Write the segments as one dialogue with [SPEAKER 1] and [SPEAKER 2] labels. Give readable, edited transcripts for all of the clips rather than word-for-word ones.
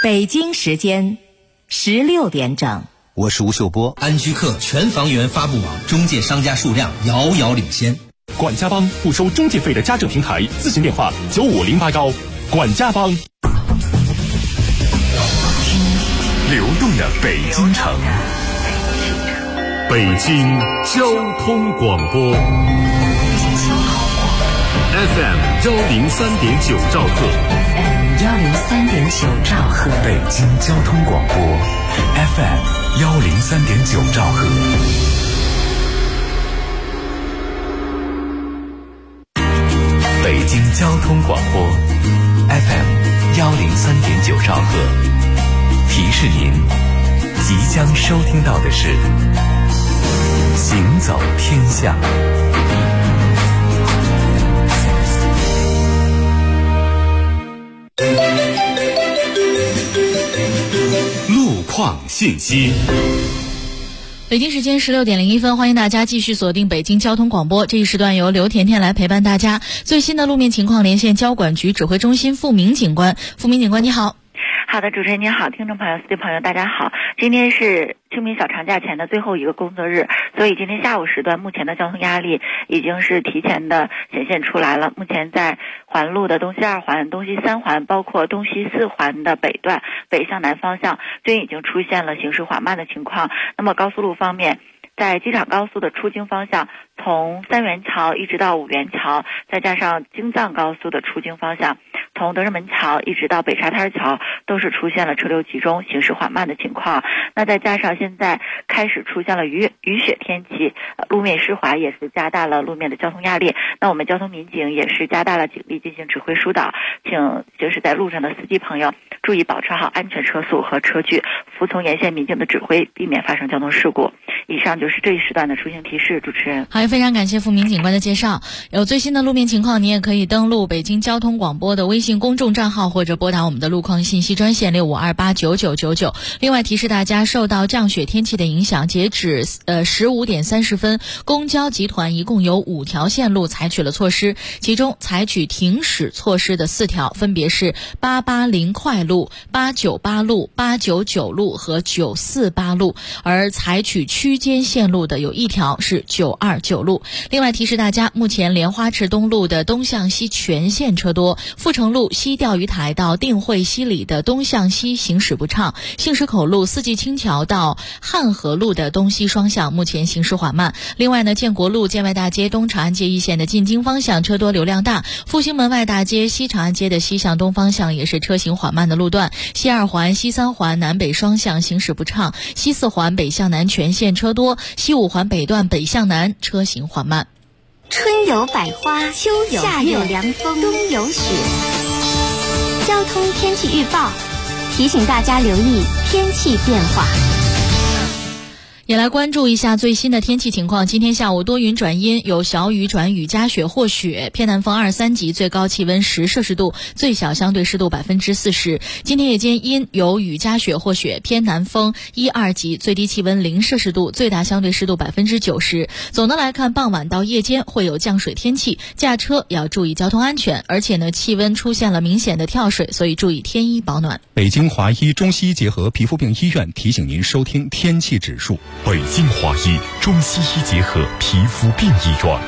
[SPEAKER 1] 北京时间16点整。
[SPEAKER 2] 我是吴秀波。
[SPEAKER 3] 安居客全房源发布网中介商家数量遥遥领先。
[SPEAKER 4] 管家帮不收中介费的家政平台，咨询电话95081。管家帮。
[SPEAKER 5] 流动的北京城，北京交通广播 FM 103.9兆赫
[SPEAKER 1] 103.9兆赫，
[SPEAKER 5] 北京交通广播 FM 103.9兆赫。北京交通广播 FM 103.9兆赫，提示您即将收听到的是行走天下。路况信息。
[SPEAKER 6] 北京时间16点01分，欢迎大家继续锁定北京交通广播。这一时段由刘甜甜来陪伴大家。最新的路面情况连线交管局指挥中心付明警官。付明警官，你好。
[SPEAKER 7] 好的，主持人您好，听众朋友、司机朋友大家好。今天是清明小长假前的最后一个工作日，所以今天下午时段目前的交通压力已经是提前的显现出来了。目前在环路的东西2环、东西3环，包括东西4环的北段北向南方向均已经出现了行驶缓慢的情况。那么高速路方面，在机场高速的出京方向，从三元桥一直到五元桥，再加上京藏高速的出京方向，从德胜门桥一直到北沙滩桥，都是出现了车流集中、行驶缓慢的情况。那再加上现在开始出现了雨雪天气，路面湿滑也是加大了路面的交通压力。那我们交通民警也是加大了警力进行指挥疏导，请就是在路上的司机朋友注意保持好安全车速和车距，服从沿线民警的指挥，避免发生交通事故。以上就是这一时段的出行提示，主持人。
[SPEAKER 6] 好，非常感谢付明警官的介绍。有最新的路面情况，你也可以登录北京交通广播的微信公众账号，或者拨打我们的路况信息专线65289999。另外提示大家，受到降雪天气的影响，截止15点30分，公交集团一共有5条线路采取了措施，其中采取停驶措施的4条，分别是880快路、898路、899路和948路，而采取区间线路的有1条是929路。另外提示大家，目前莲花池东路的东向西全线车多，阜成路西钓鱼台到定慧西里的东向西行驶不畅，杏石口路四季青桥到汉河路的东西双向目前行驶缓慢。另外呢，建国路建外大街东长安街一线的进京方向车多流量大，复兴门外大街西长安街的西向东方向也是车行缓慢的路段，西2环、西3环南北双向行驶不畅，西4环北向南全线车多，西5环北段北向南车行缓慢。
[SPEAKER 8] 春有百花，秋有夏有凉风，冬有雪。交通天气预报提醒大家留意天气变化。
[SPEAKER 6] 也来关注一下最新的天气情况。今天下午多云转阴，有小雨转雨夹雪或雪，偏南风2、3级，最高气温10摄氏度，最小相对湿度40%。今天夜间阴，有雨夹雪或雪，偏南风1、2级，最低气温0摄氏度，最大相对湿度90%。总的来看，傍晚到夜间会有降水天气，驾车要注意交通安全，而且呢，气温出现了明显的跳水，所以注意添衣保暖。
[SPEAKER 4] 北京华医中西医结合皮肤病医院提醒您收听天气指数。
[SPEAKER 5] 北京华医中西医结合皮肤病医院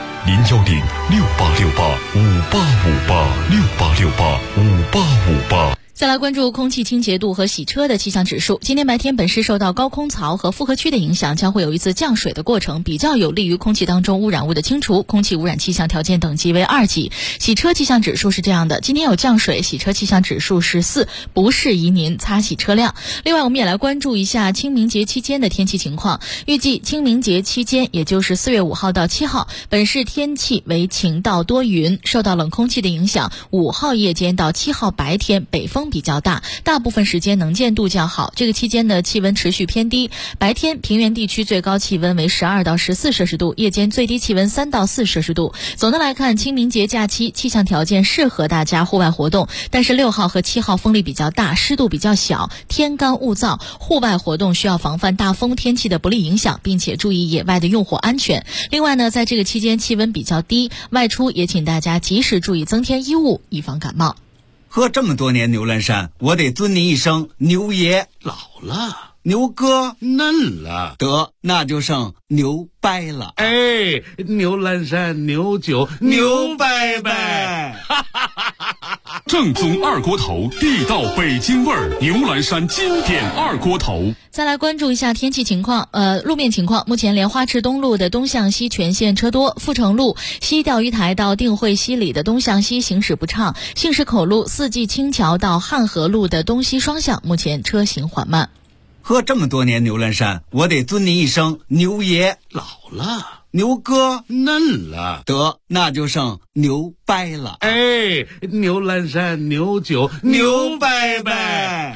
[SPEAKER 5] ，0106868586868685858。
[SPEAKER 6] 再来关注空气清洁度和洗车的气象指数。今天白天本市受到高空槽和复合区的影响，将会有一次降水的过程，比较有利于空气当中污染物的清除，空气污染气象条件等级为2级。洗车气象指数是这样的，今天有降水，洗车气象指数是4，不适宜您擦洗车辆。另外我们也来关注一下清明节期间的天气情况。预计清明节期间，也就是4月5号到7号，本市天气为晴到多云，受到冷空气的影响，5号夜间到7号白天北风比较大，大部分时间能见度较好。这个期间的气温持续偏低，白天平原地区最高气温为12到14摄氏度，夜间最低气温3到4摄氏度。总的来看，清明节假期气象条件适合大家户外活动，但是6号和7号风力比较大，湿度比较小，天干物燥，户外活动需要防范大风天气的不利影响，并且注意野外的用火安全。另外呢，在这个期间气温比较低，外出也请大家及时注意增添衣物，以防感冒。
[SPEAKER 2] 喝这么多年牛栏山，我得尊您一声牛爷。
[SPEAKER 9] 老了，
[SPEAKER 2] 牛哥
[SPEAKER 9] 嫩了，
[SPEAKER 2] 得那就剩牛掰了。
[SPEAKER 9] 哎，牛栏山牛酒牛掰掰，
[SPEAKER 4] 正宗二锅头，地道北京味儿，牛栏山经典二锅头。
[SPEAKER 6] 再来关注一下天气情况，路面情况。目前莲花池东路的东向西全线车多，阜成路西钓鱼台到定慧西里的东向西行驶不畅，杏石口路四季青桥到汉河路的东西双向目前车行缓慢。
[SPEAKER 2] 喝这么多年牛栏山，我得尊您一声牛爷。
[SPEAKER 9] 老了，
[SPEAKER 2] 牛哥
[SPEAKER 9] 嫩了，
[SPEAKER 2] 得那就剩牛掰了。
[SPEAKER 9] 哎，牛栏山牛酒牛掰掰。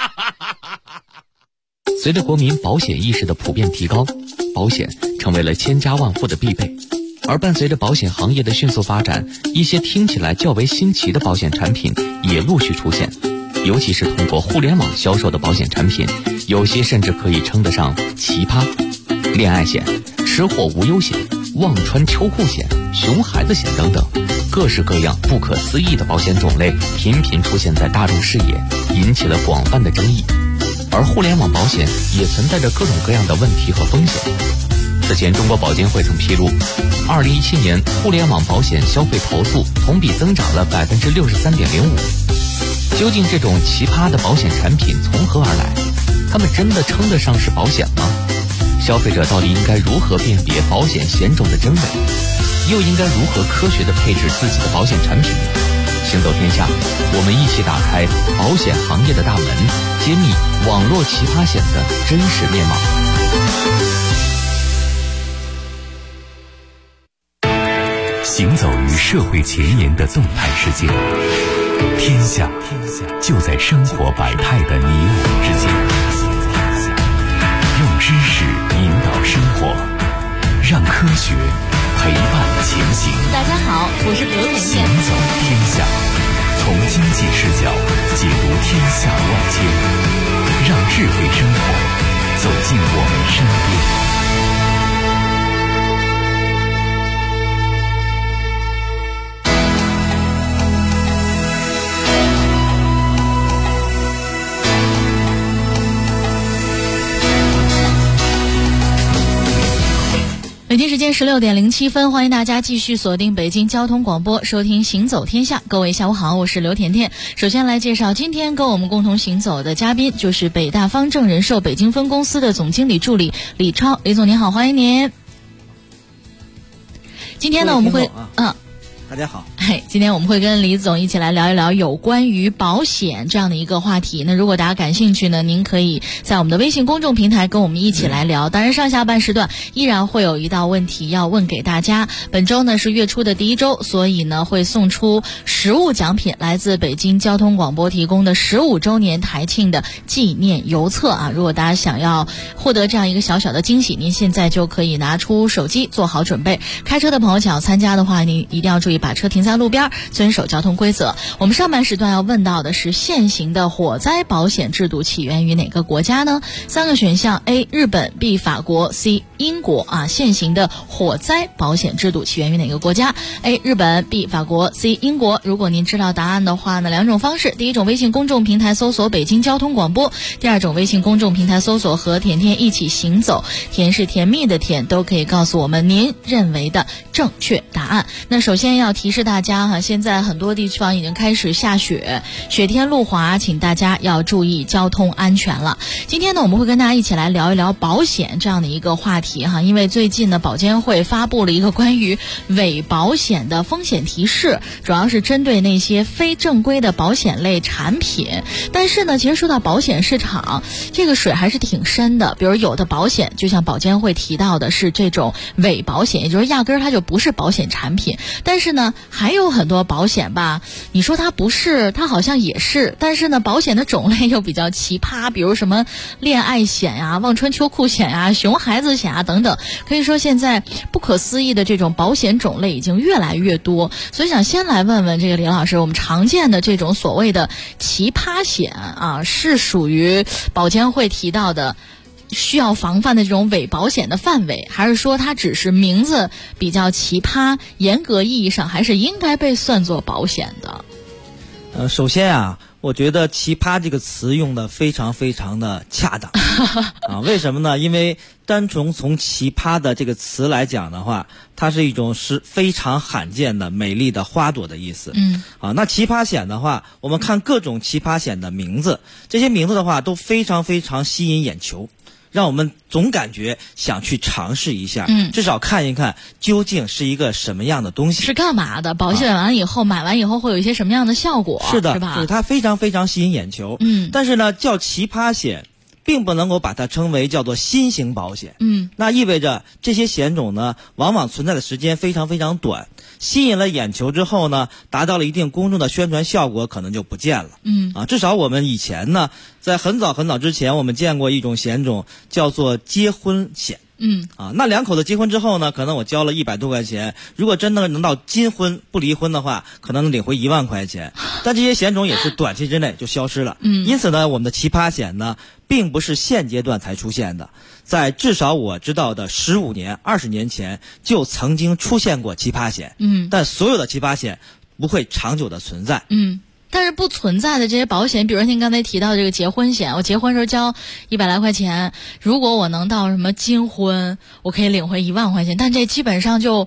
[SPEAKER 5] 随着国民保险意识的普遍提高，保险成为了千家万户的必备。而伴随着保险行业的迅速发展，一些听起来较为新奇的保险产品也陆续出现。尤其是通过互联网销售的保险产品，有些甚至可以称得上奇葩。恋爱险、吃货无忧险、忘穿秋裤险、熊孩子险等等，各式各样不可思议的保险种类频频出现在大众视野，引起了广泛的争议。而互联网保险也存在着各种各样的问题和风险。此前中国保监会曾披露，2017年互联网保险消费投诉同比增长了 63.05%。究竟这种奇葩的保险产品从何而来？它们真的称得上是保险吗？消费者到底应该如何辨别保险险种的真伪？又应该如何科学地配置自己的保险产品呢？行走天下，我们一起打开保险行业的大门，揭秘网络奇葩险的真实面貌。 行走于社会前沿的动态世界，天下就在生活百态的你我之间。用知识引导生活，让科学陪伴前行。
[SPEAKER 6] 大家好，我是刘甜甜。
[SPEAKER 5] 行走天下，从经济视角解读天下万千，让智慧生活走进我们身边。
[SPEAKER 6] 北京时间16点07分，欢迎大家继续锁定北京交通广播，收听行走天下。各位下午好，我是刘甜甜。首先来介绍今天跟我们共同行走的嘉宾，就是北大方正人寿北京分公司的总经理助理李超。李总您好，欢迎您。今天呢我们会
[SPEAKER 10] 大家好。
[SPEAKER 6] 今天我们会跟李总一起来聊一聊有关于保险这样的一个话题。那如果大家感兴趣呢，您可以在我们的微信公众平台跟我们一起来聊。当然上下半时段依然会有一道问题要问给大家。本周呢是月初的第一周，所以呢会送出实物奖品，来自北京交通广播提供的15周年台庆的纪念邮册啊。如果大家想要获得这样一个小小的惊喜，您现在就可以拿出手机做好准备。开车的朋友想要参加的话，您一定要注意把车停在路边，遵守交通规则。我们上半时段要问到的是，现行的火灾保险制度起源于哪个国家呢？3个选项 A 日本 B 法国 C 英国啊。现行的火灾保险制度起源于哪个国家？ A 日本 B 法国 C 英国。如果您知道答案的话呢，两种方式，第一种微信公众平台搜索北京交通广播，第二种微信公众平台搜索和甜甜一起行走，甜是甜蜜的甜，都可以告诉我们您认为的正确答案。那首先要提示大家现在很多地方已经开始下雪，雪天路滑，请大家要注意交通安全了。今天呢我们会跟大家一起来聊一聊保险这样的一个话题因为最近呢保监会发布了一个关于伪保险的风险提示，主要是针对那些非正规的保险类产品。但是呢其实说到保险市场，这个水还是挺深的。比如有的保险就像保监会提到的是这种伪保险，也就是压根儿它就不是保险产品。但是呢还有很多保险吧，你说它不是，它好像也是，但是呢保险的种类又比较奇葩，比如什么恋爱险呀、忘穿秋裤险呀、熊孩子险啊等等。可以说现在不可思议的这种保险种类已经越来越多。所以想先来问问这个李老师，我们常见的这种所谓的奇葩险是属于保监会提到的需要防范的这种伪保险的范围，还是说它只是名字比较奇葩，严格意义上还是应该被算作保险的？
[SPEAKER 10] 首先啊，我觉得奇葩这个词用的非常非常的恰当啊。为什么呢？因为单从奇葩的这个词来讲的话，它是一种是非常罕见的美丽的花朵的意思。那奇葩险的话，我们看各种奇葩险的名字，这些名字的话都非常非常吸引眼球，让我们总感觉想去尝试一下，至少看一看究竟是一个什么样的东西，
[SPEAKER 6] 是干嘛的？保险完以后，买完以后会有一些什么样的效果？
[SPEAKER 10] 是的，
[SPEAKER 6] 是吧？
[SPEAKER 10] 就是它非常非常吸引眼球。但是呢，叫奇葩险，并不能够把它称为叫做新型保险。那意味着这些险种呢，往往存在的时间非常非常短，吸引了眼球之后呢，达到了一定公众的宣传效果，可能就不见了。至少我们以前呢，在很早很早之前，我们见过一种险种叫做结婚险。那两口子结婚之后呢，可能我交了100多块钱，如果真的能到金婚不离婚的话，可能能领回1万块钱。但这些险种也是短期之内就消失了。因此呢，我们的奇葩险呢，并不是现阶段才出现的，在至少我知道的15年、20年前就曾经出现过奇葩险。但所有的奇葩险不会长久的存在。
[SPEAKER 6] 但是不存在的这些保险，比如您刚才提到这个结婚险，我结婚时候交100来块钱，如果我能到什么金婚，我可以领回1万块钱，但这基本上就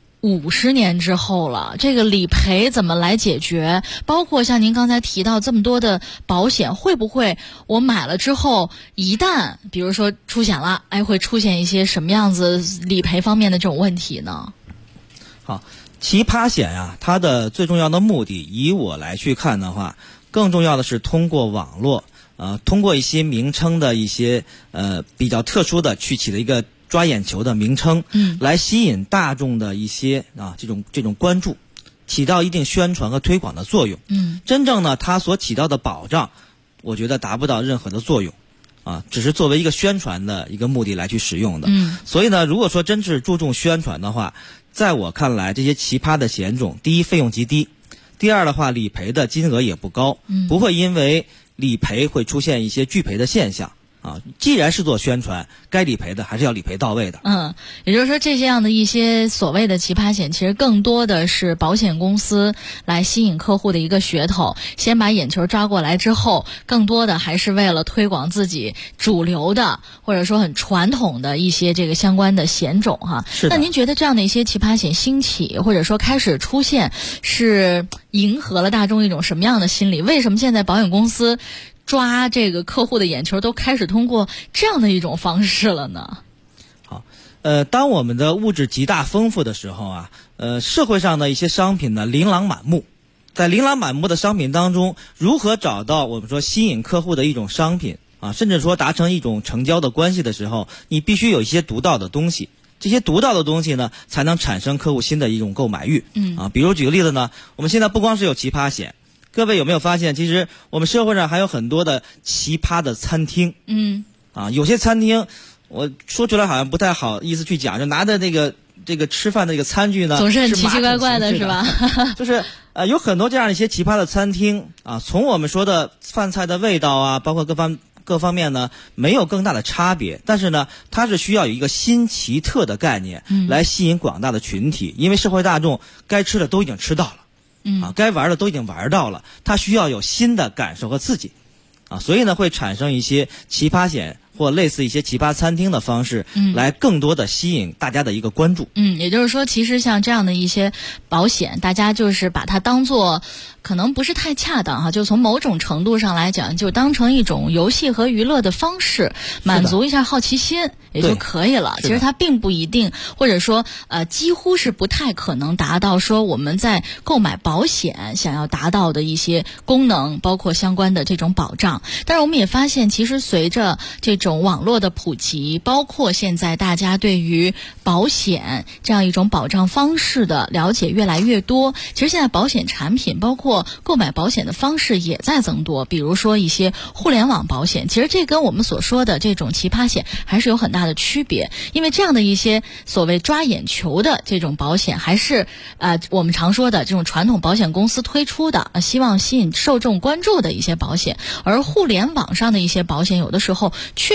[SPEAKER 6] 50年之后了，这个理赔怎么来解决？包括像您刚才提到这么多的保险，会不会我买了之后，一旦比如说出险了，会出现一些什么样子理赔方面的这种问题呢？
[SPEAKER 10] 好，奇葩险啊，它的最重要的目的，以我来去看的话，更重要的是通过网络，通过一些名称的一些比较特殊的去起了一个抓眼球的名称，来吸引大众的一些这种关注，起到一定宣传和推广的作用。真正呢，它所起到的保障，我觉得达不到任何的作用。只是作为一个宣传的一个目的来去使用的。所以呢，如果说真是注重宣传的话，在我看来，这些奇葩的险种，第一费用极低，第二的话理赔的金额也不高，不会因为理赔会出现一些拒赔的现象。既然是做宣传，该理赔的还是要理赔到位的。
[SPEAKER 6] 也就是说，这样的一些所谓的奇葩险，其实更多的是保险公司来吸引客户的一个噱头，先把眼球抓过来之后，更多的还是为了推广自己主流的或者说很传统的一些这个相关的险种哈。
[SPEAKER 10] 是的。
[SPEAKER 6] 那您觉得这样的一些奇葩险兴起或者说开始出现，是迎合了大众一种什么样的心理？为什么现在保险公司抓这个客户的眼球都开始通过这样的一种方式了呢？
[SPEAKER 10] 好，当我们的物质极大丰富的时候啊，社会上的一些商品呢琳琅满目，在琳琅满目的商品当中，如何找到我们说吸引客户的一种商品甚至说达成一种成交的关系的时候，你必须有一些独到的东西。这些独到的东西呢，才能产生客户新的一种购买欲。比如举个例子呢，我们现在不光是有奇葩险，各位有没有发现，其实我们社会上还有很多的奇葩的餐厅。有些餐厅我说出来好像不太好意思去讲，就拿着这个吃饭的这个餐具呢，
[SPEAKER 6] 总是很奇奇怪怪的是吧？
[SPEAKER 10] 就是有很多这样一些奇葩的餐厅从我们说的饭菜的味道包括各方面呢，没有更大的差别，但是呢，它是需要有一个新奇特的概念来吸引广大的群体，因为社会大众该吃的都已经吃到了。该玩的都已经玩到了，它需要有新的感受和刺激，所以呢会产生一些奇葩险或类似一些奇葩餐厅的方式，来更多的吸引大家的一个关注。
[SPEAKER 6] 也就是说，其实像这样的一些保险，大家就是把它当做可能不是太恰当哈，就从某种程度上来讲，就当成一种游戏和娱乐的方式，满足一下好奇心也就可以了。其实它并不一定，或者说几乎是不太可能达到说我们在购买保险想要达到的一些功能，包括相关的这种保障。但是我们也发现，其实随着这种网络的普及，包括现在大家对于保险这样一种保障方式的了解越来越多，其实现在保险产品包括购买保险的方式也在增多，比如说一些互联网保险，其实这跟我们所说的这种奇葩险还是有很大的区别，因为这样的一些所谓抓眼球的这种保险，还是我们常说的这种传统保险公司推出的，希望吸引受众关注的一些保险，而互联网上的一些保险，有的时候确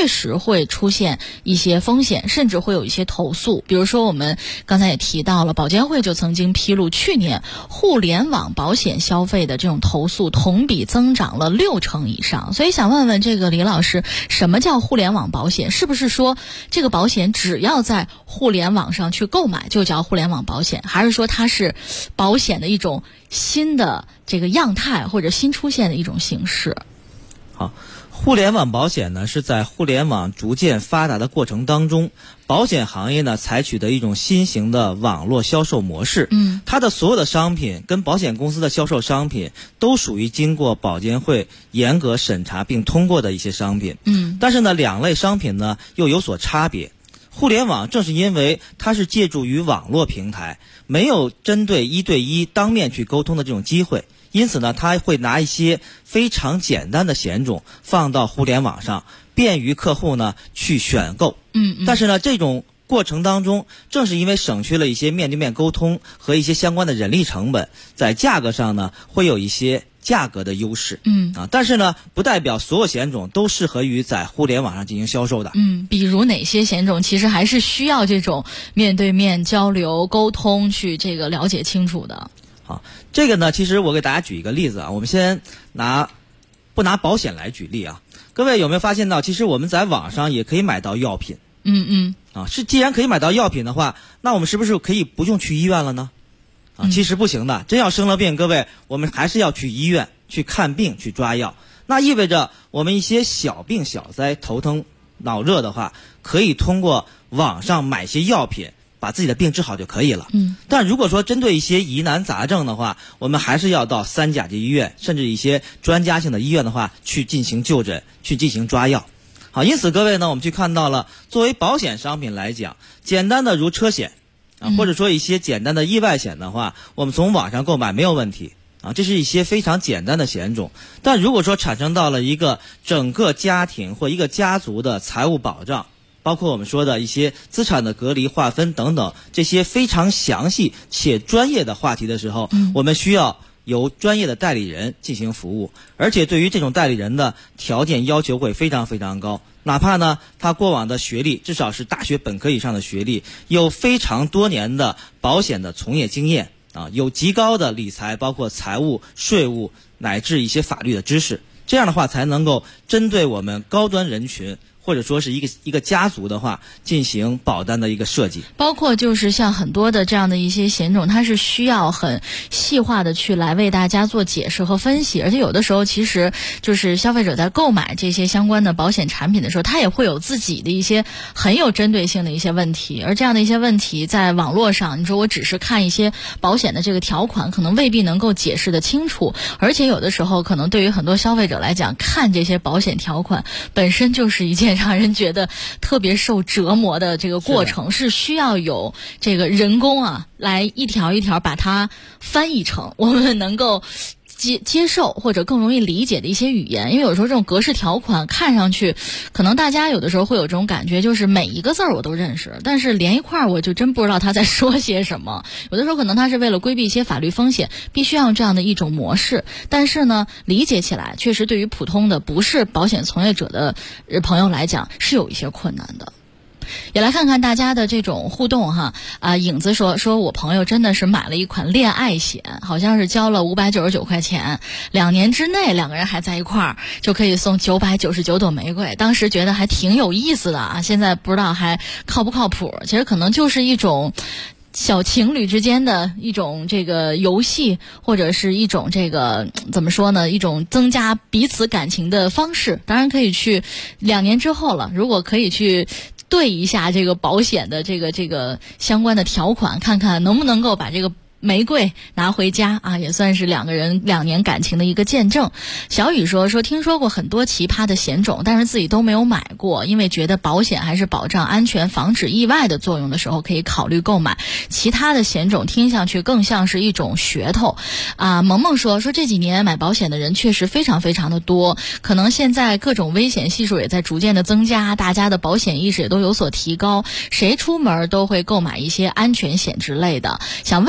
[SPEAKER 6] 确实会出现一些风险，甚至会有一些投诉。比如说我们刚才也提到了，保监会就曾经披露，去年互联网保险消费的这种投诉同比增长了60%以上。所以想问问这个李老师，什么叫互联网保险？是不是说这个保险只要在互联网上去购买就叫互联网保险，还是说它是保险的一种新的这个样态或者新出现的一种形式？
[SPEAKER 10] 好，互联网保险呢是在互联网逐渐发达的过程当中，保险行业呢采取的一种新型的网络销售模式。它的所有的商品跟保险公司的销售商品都属于经过保监会严格审查并通过的一些商品。但是呢两类商品呢又有所差别。互联网正是因为它是借助于网络平台，没有针对1对1当面去沟通的这种机会，因此呢它会拿一些非常简单的险种放到互联网上，便于客户呢去选购。但是呢这种过程当中，正是因为省去了一些面对面沟通和一些相关的人力成本，在价格上呢会有一些价格的优势。但是呢不代表所有险种都适合于在互联网上进行销售的。
[SPEAKER 6] 比如哪些险种其实还是需要这种面对面交流沟通去这个了解清楚的？
[SPEAKER 10] 好，这个呢其实我给大家举一个例子啊，我们先不拿保险来举例啊。各位有没有发现到，其实我们在网上也可以买到药品。既然可以买到药品的话，那我们是不是可以不用去医院了呢？其实不行的，真要生了病，各位我们还是要去医院去看病去抓药。那意味着我们一些小病小灾，头疼脑热的话，可以通过网上买些药品把自己的病治好就可以了。但如果说针对一些疑难杂症的话，我们还是要到3甲级医院甚至一些专家性的医院的话去进行就诊，去进行抓药。好，因此各位呢，我们去看到了作为保险商品来讲，简单的如车险或者说一些简单的意外险的话，我们从网上购买没有问题这是一些非常简单的险种。但如果说产生到了一个整个家庭或一个家族的财务保障，包括我们说的一些资产的隔离划分等等这些非常详细且专业的话题的时候，我们需要由专业的代理人进行服务，而且对于这种代理人的条件要求会非常非常高，哪怕呢他过往的学历至少是大学本科以上的学历，有非常多年的保险的从业经验有极高的理财包括财务税务乃至一些法律的知识，这样的话才能够针对我们高端人群或者说是一个家族的话进行保单的一个设计。
[SPEAKER 6] 包括就是像很多的这样的一些险种，它是需要很细化的去来为大家做解释和分析，而且有的时候其实就是消费者在购买这些相关的保险产品的时候，他也会有自己的一些很有针对性的一些问题，而这样的一些问题在网络上，你说我只是看一些保险的这个条款可能未必能够解释得清楚，而且有的时候可能对于很多消费者来讲，看这些保险条款本身就是一件让人觉得特别受折磨的这个过程，是需要有这个人工来一条一条把它翻译成我们能够接受或者更容易理解的一些语言。因为有时候这种格式条款看上去可能大家有的时候会有这种感觉，就是每一个字我都认识，但是连一块我就真不知道他在说些什么。有的时候可能他是为了规避一些法律风险，必须要用这样的一种模式，但是呢理解起来确实对于普通的不是保险从业者的朋友来讲是有一些困难的。也来看看大家的这种互动影子说我朋友真的是买了一款恋爱险，好像是交了599块钱，2年之内两个人还在一块儿就可以送999朵玫瑰，当时觉得还挺有意思的现在不知道还靠不靠谱。其实可能就是一种小情侣之间的一种这个游戏，或者是一种这个怎么说呢，一种增加彼此感情的方式。当然可以去2年之后了，如果可以去对一下这个保险的这个相关的条款，看看能不能够把这个玫瑰拿回家也算是两个人2年感情的一个见证。小雨说听说过很多奇葩的险种，但是自己都没有买过，因为觉得保险还是保障安全防止意外的作用的时候可以考虑购买，其他的险种听上去更像是一种噱头萌萌说这几年买保险的人确实非常非常的多，可能现在各种危险系数也在逐渐的增加，大家的保险意识也都有所提高，谁出门都会购买一些安全险之类的。想问一下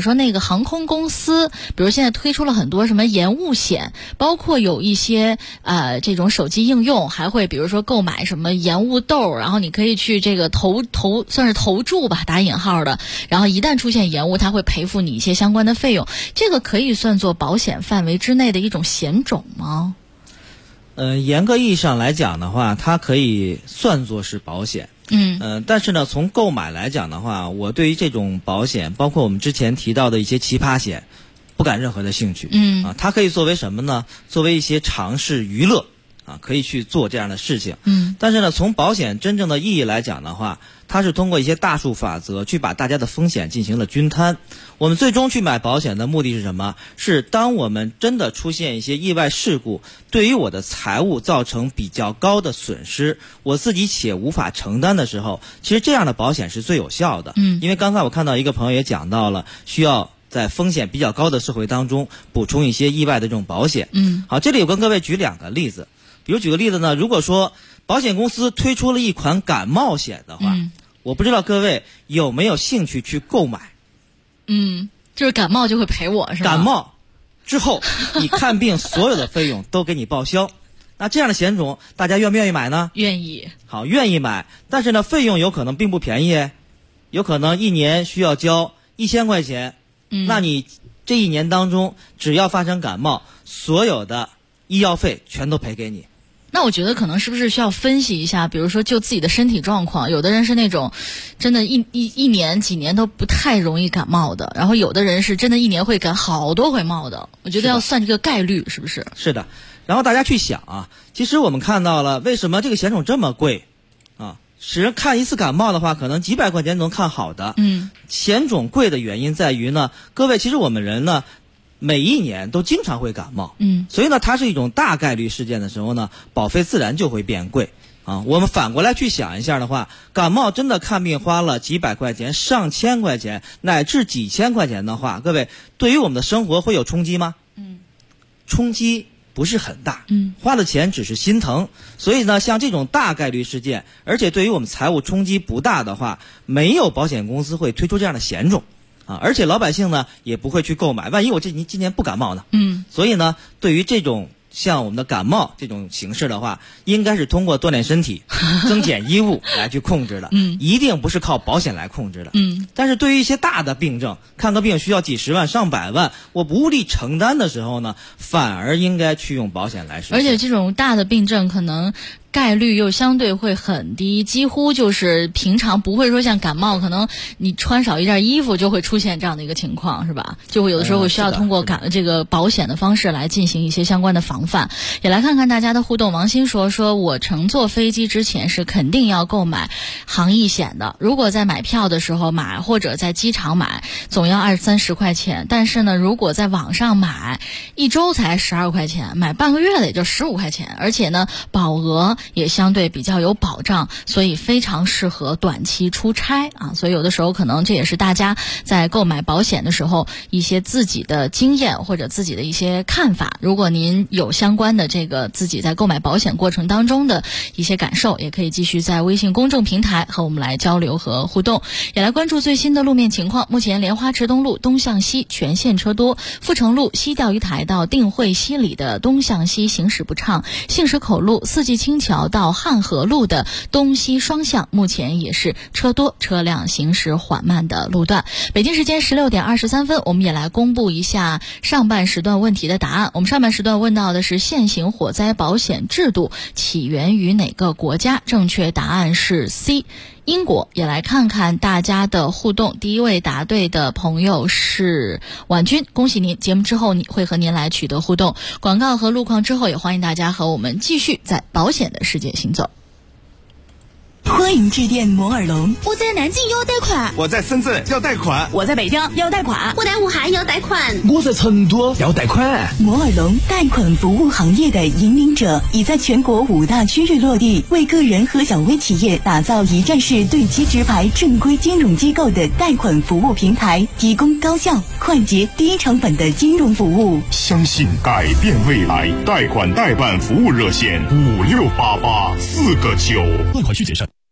[SPEAKER 6] 说那个航空公司，比如现在推出了很多什么延误险，包括有一些这种手机应用还会比如说购买什么延误豆，然后你可以去这个算是投注吧，打引号的，然后一旦出现延误，它会赔付你一些相关的费用。这个可以算作保险范围之内的一种险种吗？
[SPEAKER 10] 严格意义上来讲的话，它可以算作是保险。但是呢，从购买来讲的话，我对于这种保险，包括我们之前提到的一些奇葩险，不感任何的兴趣。它可以作为什么呢？作为一些尝试娱乐可以去做这样的事情。但是呢，从保险真正的意义来讲的话，它是通过一些大数法则去把大家的风险进行了均摊。我们最终去买保险的目的是什么？是当我们真的出现一些意外事故，对于我的财务造成比较高的损失，我自己且无法承担的时候，其实这样的保险是最有效的。因为刚才我看到一个朋友也讲到了，需要在风险比较高的社会当中补充一些意外的这种保险。好，这里我跟各位举2个例子。比如举个例子呢，如果说保险公司推出了一款感冒险的话，我不知道各位有没有兴趣去购买。
[SPEAKER 6] 就是感冒就会赔我是吧？
[SPEAKER 10] 感冒之后你看病所有的费用都给你报销。那这样的险种大家愿不愿意买呢？
[SPEAKER 6] 愿意。
[SPEAKER 10] 好，愿意买，但是呢费用有可能并不便宜，有可能1年需要交1000块钱。那你这1年当中只要发生感冒，所有的医药费全都赔给你。
[SPEAKER 6] 那我觉得可能是不是需要分析一下，比如说就自己的身体状况，有的人是那种真的一年几年都不太容易感冒的，然后有的人是真的1年会感好多回冒的。我觉得要算这个概率，是不是？
[SPEAKER 10] 是的。然后大家去想其实我们看到了为什么这个险种这么贵使人看一次感冒的话可能几百块钱能看好的。险种贵的原因在于呢，各位其实我们人呢每一年都经常会感冒，所以呢，它是一种大概率事件的时候呢，保费自然就会变贵我们反过来去想一下的话，感冒真的看病花了几百块钱、上千块钱，乃至几千块钱的话，各位对于我们的生活会有冲击吗？冲击不是很大，花的钱只是心疼。所以呢，像这种大概率事件，而且对于我们财务冲击不大的话，没有保险公司会推出这样的险种。而且老百姓呢也不会去购买，万一我今年不感冒呢？所以呢，对于这种像我们的感冒这种形式的话，应该是通过锻炼身体、增减衣物来去控制的，一定不是靠保险来控制的。但是对于一些大的病症，看个病需要几十万、上百万，我无力承担的时候呢，反而应该去用保险来实现。
[SPEAKER 6] 而且这种大的病症可能概率又相对会很低，几乎就是平常不会说像感冒，可能你穿少一件衣服就会出现这样的一个情况，是吧？就会有的时候会需要通过这个保险的方式来进行一些相关的防范。也来看看大家的互动。王鑫说我乘坐飞机之前是肯定要购买航疫险的，如果在买票的时候买或者在机场买总要20-30块钱，但是呢如果在网上买1周才12块钱，买半个月的也就15块钱，而且呢保额也相对比较有保障，所以非常适合短期出差所以有的时候可能这也是大家在购买保险的时候一些自己的经验或者自己的一些看法。如果您有相关的这个自己在购买保险过程当中的一些感受，也可以继续在微信公众平台和我们来交流和互动。也来关注最新的路面情况。目前莲花池东路东向西全线车多，阜成路西钓鱼台到定慧西里的东向西行驶不畅，杏石口路四季青桥到汉河路的东西双向目前也是车多，车辆行驶缓慢的路段。北京时间16点23分，我们也来公布一下上半时段问题的答案。我们上半时段问到的是现行火灾保险制度起源于哪个国家？正确答案是 C， 英国。也来看看大家的互动。第一位答对的朋友是婉君，恭喜您，节目之后会和您来取得互动。广告和路况之后，也欢迎大家和我们继续在保险的世界行走。
[SPEAKER 11] 欢迎致电摩尔龙。
[SPEAKER 12] 我在南京要贷款，
[SPEAKER 13] 我在深圳要贷款，
[SPEAKER 12] 我在北京要贷款，
[SPEAKER 14] 我在武汉要贷款，
[SPEAKER 15] 我在成都要贷款。
[SPEAKER 11] 摩尔龙贷款服务行业的引领者，已在全国5大区域落地，为个人和小微企业打造一站式对接直排正规金融机构的贷款服务平台，提供高效、快捷、低成本的金融服务。
[SPEAKER 16] 相信改变未来，贷款代办服务热线568849。
[SPEAKER 17] 贷款需谨慎。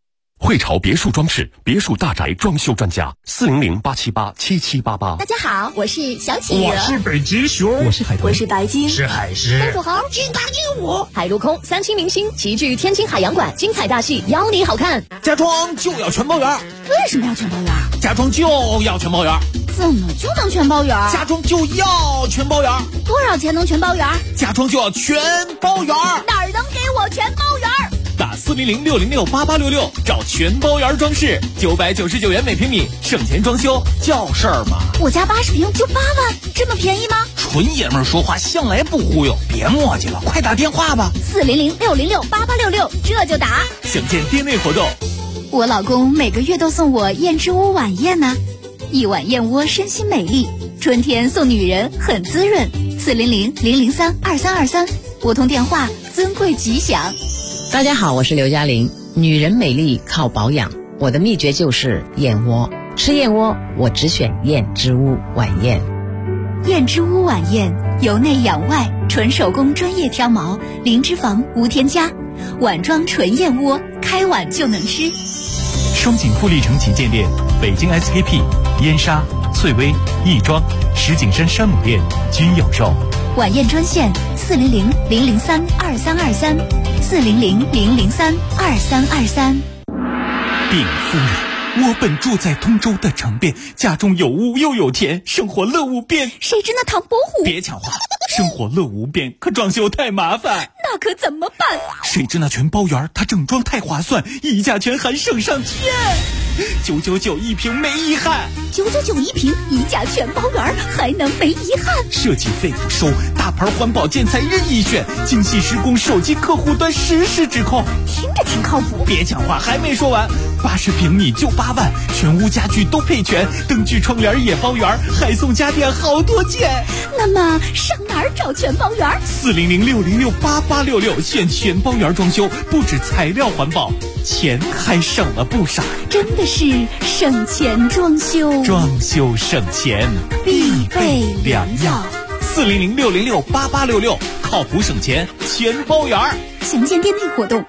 [SPEAKER 4] 汇潮别墅装饰，别墅大宅装修专家，400-878-7788。
[SPEAKER 13] 大家好，我是小企鹅，
[SPEAKER 16] 我是北极熊，
[SPEAKER 15] 我是海豚，
[SPEAKER 13] 我是白鲸，
[SPEAKER 16] 是海狮，
[SPEAKER 13] 东土豪，金刚鹦鹉，海陆空3栖明星齐聚天津海洋馆，精彩大戏邀你好看。
[SPEAKER 15] 家装就要全包圆。
[SPEAKER 13] 为什么要全包圆？
[SPEAKER 15] 家装就要全包圆。
[SPEAKER 13] 怎么就能全包圆？
[SPEAKER 15] 家装就要全包圆。
[SPEAKER 13] 多少钱能全包圆？
[SPEAKER 15] 家装就要全包圆。
[SPEAKER 13] 哪儿能给我全包圆？
[SPEAKER 15] 打400-606-8866找全包圆装饰，999元每平米，省钱装修叫事儿吗？
[SPEAKER 13] 我家80平就8万，这么便宜吗？
[SPEAKER 15] 纯爷们儿说话向来不忽悠，别磨叽了，快打电话吧。
[SPEAKER 13] 400-606-8866，这就打。
[SPEAKER 15] 详见店内活动。
[SPEAKER 13] 我老公每个月都送我燕之屋晚宴呢，一碗燕窝身心美丽，春天送女人很滋润。400-003-2323，拨通电话，尊贵吉祥。
[SPEAKER 14] 大家好，我是刘嘉玲。女人美丽靠保养，我的秘诀就是燕窝。吃燕窝，我只选燕之屋晚宴。
[SPEAKER 11] 燕之屋晚宴，由内养外，纯手工专业挑毛，零脂肪无添加，碗装纯燕窝，开碗就能吃。
[SPEAKER 5] 双井富力城旗舰店、北京 SKP、燕莎、翠微、亦庄、石景山山姆店均有售。
[SPEAKER 11] 晚宴专线400-003-2323，400-003-2323。
[SPEAKER 5] 禀夫人，我本住在通州的城边，家中有屋又有田，生活乐无边。
[SPEAKER 13] 谁知那唐伯虎？
[SPEAKER 5] 别抢话，生活乐无边，可装修太麻烦。
[SPEAKER 13] 那可怎么办？
[SPEAKER 5] 谁知那全包圆，它整装太划算，一价全含省上天，999一平没遗憾。
[SPEAKER 13] 999一平，一价全包圆，还能没遗憾？
[SPEAKER 5] 设计费不收，大牌环保建材任意选，精细施工，手机客户端实时指控，
[SPEAKER 13] 听着挺靠谱。
[SPEAKER 5] 别讲话，还没说完，80平米就8万，全屋家具都配全，灯具窗帘也包圆，还送家电好多件。
[SPEAKER 13] 那么上哪儿找全包圆
[SPEAKER 5] ？400-606-8866，选全包圆装修，不止材料环保，钱还省了不少。
[SPEAKER 13] 真的是省钱装修，
[SPEAKER 5] 装修省钱
[SPEAKER 13] 必备良药。
[SPEAKER 5] 400-606-8866，靠谱省钱全包圆。
[SPEAKER 13] 详见店内活动。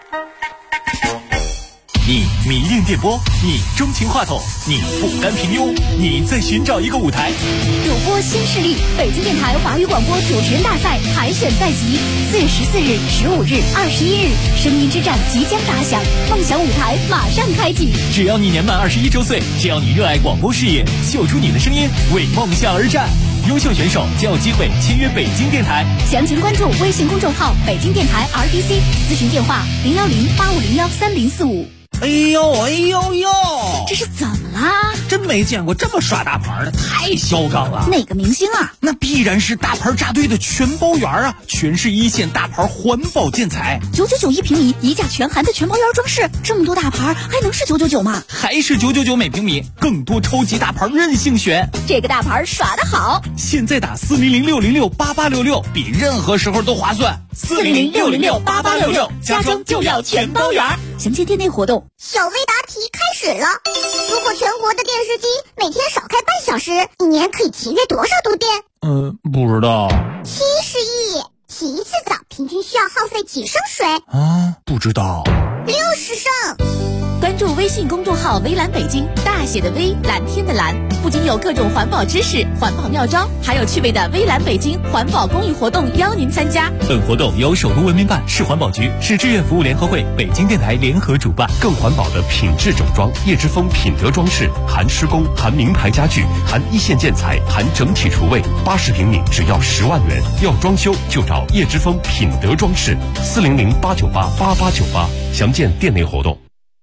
[SPEAKER 5] 你迷恋电波，你钟情话筒，你不甘平庸，你在寻找一个舞台。
[SPEAKER 13] 主播新势力，北京电台华语广播主持人大赛海选在即，4月14日、15日、21日，声音之战即将打响，梦想舞台马上开启。
[SPEAKER 5] 只要你年满21周岁，只要你热爱广播事业，秀出你的声音，为梦想而战。优秀选手将有机会签约北京电台。
[SPEAKER 13] 详情关注微信公众号北京电台 RDC， 咨询电话010-8501-3045。
[SPEAKER 15] 哎呦哎呦呦，
[SPEAKER 13] 这是怎么啦？
[SPEAKER 15] 真没见过这么耍大牌的，太嚣张了。
[SPEAKER 13] 哪个明星啊？
[SPEAKER 15] 那必然是大牌扎堆的全包圆啊，全是一线大牌环保建材
[SPEAKER 13] ，999一平米，一价全含的全包圆装饰，这么多大牌还能是999吗？
[SPEAKER 15] 还是999每平米，更多超级大牌任性选。
[SPEAKER 13] 这个大牌耍得好，
[SPEAKER 5] 现在打400-606-8866，比任何时候都划算。
[SPEAKER 13] 400-606-8866，家装就要全包圆。详见店内活动。
[SPEAKER 17] 小微答题开始了。如果全国的电视机每天少开半小时，一年可以节约多少度电？
[SPEAKER 15] 不知道。
[SPEAKER 17] 70亿。洗一次澡平均需要耗费几升水？
[SPEAKER 15] 不知道。
[SPEAKER 17] 60升。
[SPEAKER 13] 关注微信公众号微蓝北京，大写的微，蓝天的蓝，不仅有各种环保知识、环保妙招，还有趣味的微蓝北京环保公益活动邀您参加。
[SPEAKER 5] 本活动由首都文明办、市环保局、市志愿服务联合会、北京电台联合主办。
[SPEAKER 4] 更环保的品质整装，叶之峰品德装饰，含施工，含名牌家具，含一线建材，含整体厨卫，80平米只要10万元。要装修就找叶之峰品德装饰，400-898-8898，详见店内活动。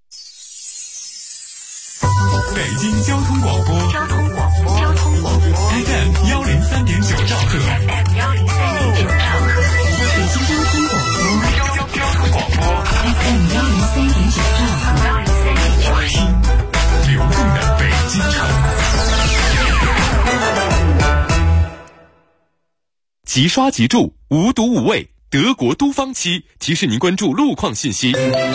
[SPEAKER 5] 北京交通广播，FM 103.9兆赫，
[SPEAKER 11] 北京交通广播，FM 103.9兆赫，
[SPEAKER 5] 流动的北京城。
[SPEAKER 4] 即刷即住，无毒无味，德国都方漆提示您关注路况信息。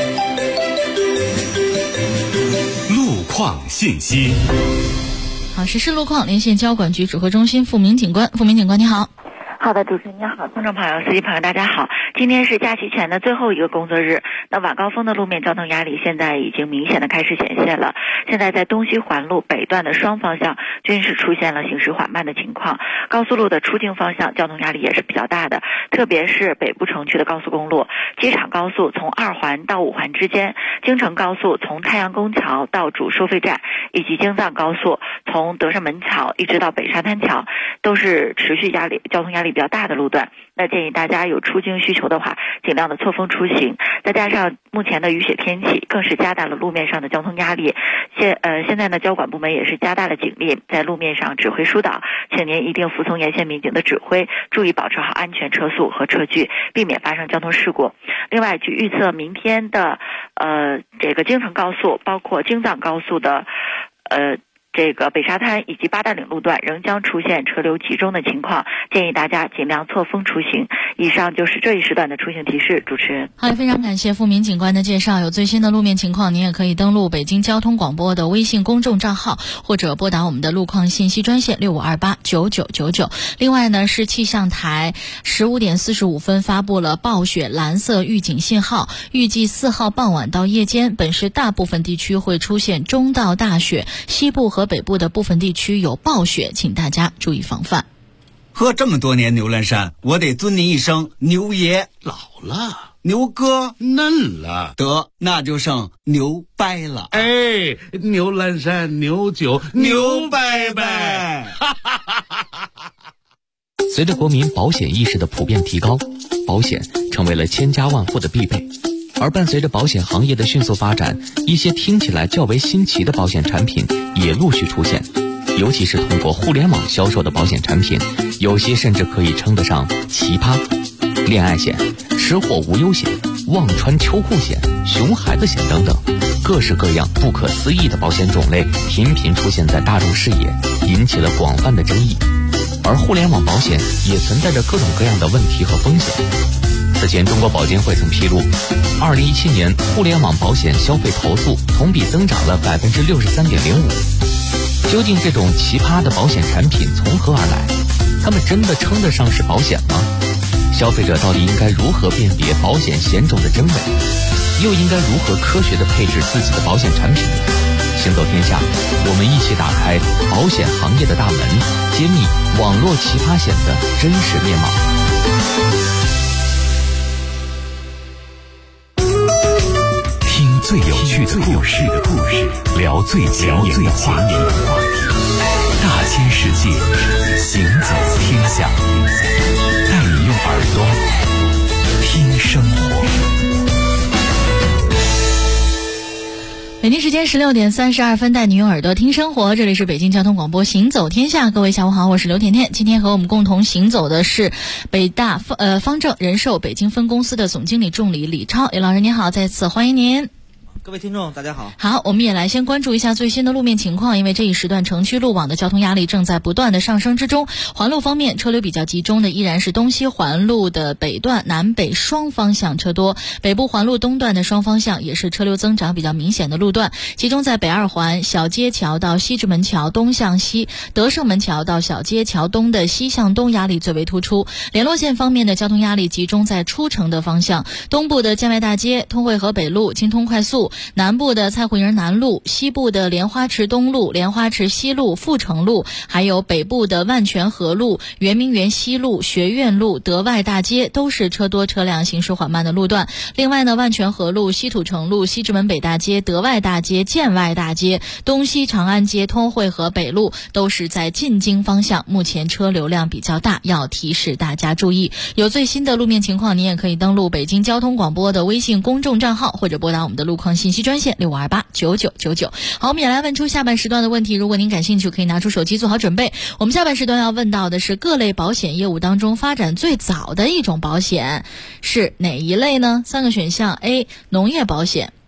[SPEAKER 4] 况信息。
[SPEAKER 6] 好，实时路况，连线交管局指挥中心付明警官。付明警官，你好。
[SPEAKER 7] 好的，主持人你好，听众朋友、司机朋友大家好。 今天是假期前的最后一个工作日，那晚高峰的路面交通压力现在已经明显的开始显现了。现在在东西环路北段的双方向均是出现了行驶缓慢的情况，高速路的出境方向交通压力也是比较大的，特别是北部城区的高速公路，机场高速从2环到5环之间，京承高速从太阳宫桥到主收费站，以及京藏高速从德胜门桥一直到北沙滩桥，都是持续交通压力比较大的路段。那建议大家有出境需求的话，尽量的错峰出行。再加上目前的雨雪天气，更是加大了路面上的交通压力。现在呢，交管部门也是加大了警力，在路面上指挥疏导，请您一定服从沿线民警的指挥，注意保持好安全车速和车距，避免发生交通事故。另外，据预测，明天的这个京承高速，包括京藏高速的这个北沙滩以及八达岭路段仍将出现车流集中的情况，建议大家尽量错峰出行。以上就是这一时段的出行提示，主持人。
[SPEAKER 6] 好，非常感谢付明警官的介绍。有最新的路面情况，您也可以登录北京交通广播的微信公众账号，或者拨打我们的路况信息专线65289999。另外呢，是气象台15点45分发布了暴雪蓝色预警信号，预计4号傍晚到夜间，本市大部分地区会出现中到大雪，西部和北部的部分地区有暴雪，请大家注意防范。
[SPEAKER 2] 喝这么多年牛栏山，我得尊您一声牛爷。
[SPEAKER 9] 老了，
[SPEAKER 2] 牛哥
[SPEAKER 9] 嫩了，
[SPEAKER 2] 得那就剩牛掰了。
[SPEAKER 9] 哎，牛栏山牛酒牛掰掰。
[SPEAKER 5] 随着国民保险意识的普遍提高，保险成为了千家万户的必备。而伴随着保险行业的迅速发展，一些听起来较为新奇的保险产品也陆续出现，尤其是通过互联网销售的保险产品，有些甚至可以称得上奇葩。恋爱险、吃货无忧险、忘穿秋裤险、熊孩子险等等，各式各样不可思议的保险种类频频出现在大众视野，引起了广泛的争议。而互联网保险也存在着各种各样的问题和风险。此前，中国保监会曾披露，2017年互联网保险消费投诉同比增长了63.05%。究竟这种奇葩的保险产品从何而来？它们真的称得上是保险吗？消费者到底应该如何辨别保险险种的真伪？又应该如何科学地配置自己的保险产品？行走天下，我们一起打开保险行业的大门，揭秘网络奇葩险的真实面貌。
[SPEAKER 16] 听最有趣的故事，聊最前沿的话题，大千世界，行走天下，带你用耳朵听生活。
[SPEAKER 6] 北京时间16点32分，带你用耳朵听生活。这里是北京交通广播行走天下，各位下午好，我是刘甜甜。今天和我们共同行走的是北大方正人寿北京分公司的总经理助理李超。李老师您好，再次欢迎您。
[SPEAKER 10] 各位听众大家好。
[SPEAKER 6] 好，我们也来先关注一下最新的路面情况，因为这一时段城区路网的交通压力正在不断的上升之中。环路方面，车流比较集中的依然是东西环路的北段，南北双方向车多，北部环路东段的双方向也是车流增长比较明显的路段，集中在北2环小街桥到西直门桥东向西，德胜门桥到小街桥东的西向东压力最为突出。联络线方面的交通压力集中在出城的方向，东部的建外大街、通惠河北路、京通快速，南部的蔡慧营南路，西部的莲花池东路、莲花池西路、阜成路，还有北部的万泉河路、圆明园西路、学院路、德外大街都是车多车辆行驶缓慢的路段。另外呢，万泉河路、西土城路、西直门北大街、德外大街、建外大街、东西长安街、通惠河北路都是在进京方向，目前车流量比较大，要提示大家注意。有最新的路面情况，您也可以登录北京交通广播的微信公众账号，或者拨打我们的路况信息专线65289999。好，我们也来问出下半时段的问题，如果您感兴趣，可以拿出手机做好准备。我们下半时段要问到的是各类保险业务当中发展最早的一种保险是哪一类呢？3个选项： A 农业保险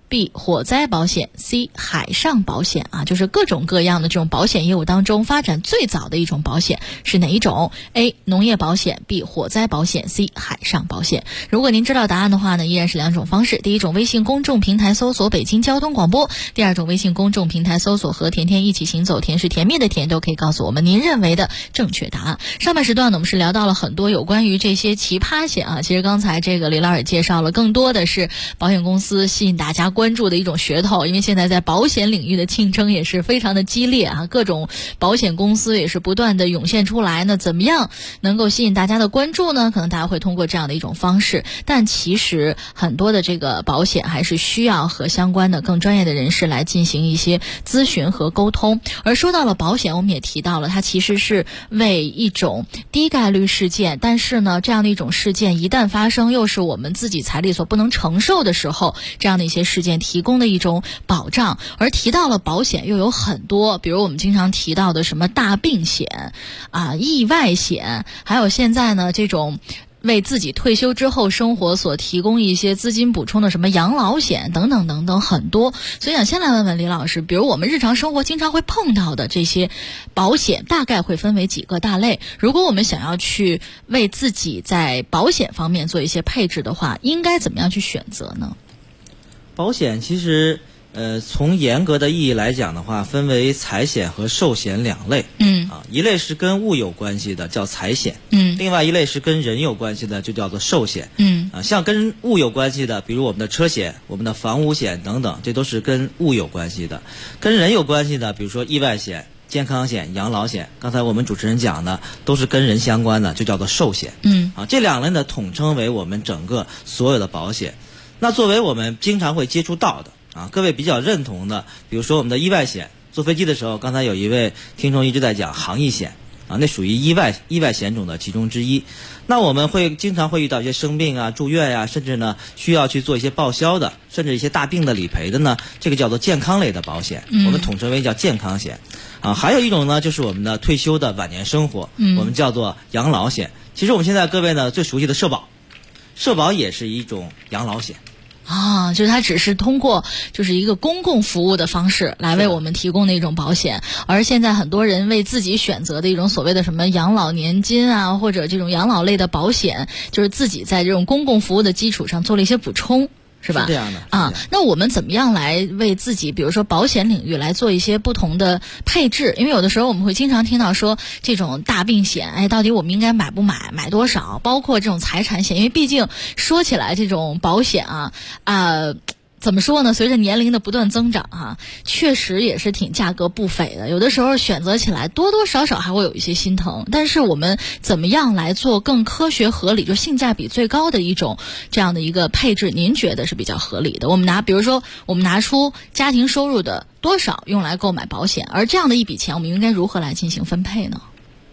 [SPEAKER 6] B 火灾保险 C 海上保险啊，就是各种各样的这种保险业务当中发展最早的一种保险是哪一种？ A 农业保险 B 火灾保险 C 海上保险。如果您知道答案的话呢，依然是两种方式。第一种，微信公众平台搜索北京交通广播；第二种，微信公众平台搜索和甜甜一起行走，甜是甜蜜的甜，都可以告诉我们您认为的正确答案。上半时段呢，我们是聊到了很多有关于这些奇葩险啊，其实刚才这个李老师介绍了更多的是保险公司吸引大家关注的一种噱头，因为现在在保险领域的竞争也是非常的激烈啊，各种保险公司也是不断的涌现出来。那怎么样能够吸引大家的关注呢？可能大家会通过这样的一种方式，但其实很多的这个保险还是需要和相关的更专业的人士来进行一些咨询和沟通。而说到了保险，我们也提到了它其实是为一种低概率事件，但是呢这样的一种事件一旦发生，又是我们自己财力所不能承受的时候，这样的一些事件提供的一种保障。而提到了保险又有很多，比如我们经常提到的什么大病险啊、意外险，还有现在呢这种为自己退休之后生活所提供一些资金补充的什么养老险等等等等很多。所以想先来问问李老师，比如我们日常生活经常会碰到的这些保险大概会分为几个大类，如果我们想要去为自己在保险方面做一些配置的话，应该怎么样去选择呢？
[SPEAKER 10] 保险其实从严格的意义来讲的话，分为财险和寿险两类。一类是跟物有关系的叫财险，另外一类是跟人有关系的就叫做寿险。像跟物有关系的，比如我们的车险、我们的房屋险等等，这都是跟物有关系的。跟人有关系的，比如说意外险、健康险、养老险，刚才我们主持人讲的都是跟人相关的，就叫做寿险。这两类呢统称为我们整个所有的保险。那作为我们经常会接触到的各位比较认同的，比如说我们的意外险，坐飞机的时候，刚才有一位听众一直在讲航疫险那属于意外险种的其中之一。那我们会经常会遇到一些生病啊、住院啊，甚至呢需要去做一些报销的，甚至一些大病的理赔的呢，这个叫做健康类的保险，我们统称为叫健康险还有一种呢就是我们的退休的晚年生活，我们叫做养老险。其实我们现在各位呢最熟悉的社保也是一种养老险
[SPEAKER 6] 就是它只是通过就是一个公共服务的方式来为我们提供的一种保险。而现在很多人为自己选择的一种所谓的什么养老年金啊，或者这种养老类的保险，就是自己在这种公共服务的基础上做了一些补充，是吧？
[SPEAKER 10] 是这样的
[SPEAKER 6] 那我们怎么样来为自己比如说保险领域来做一些不同的配置？因为有的时候我们会经常听到说这种大病险到底我们应该买不买，买多少，包括这种财产险，因为毕竟说起来这种保险怎么说呢，随着年龄的不断增长确实也是挺价格不菲的，有的时候选择起来多多少少还会有一些心疼。但是我们怎么样来做更科学合理，就性价比最高的一种这样的一个配置，您觉得是比较合理的？比如说我们拿出家庭收入的多少用来购买保险，而这样的一笔钱我们应该如何来进行分配呢？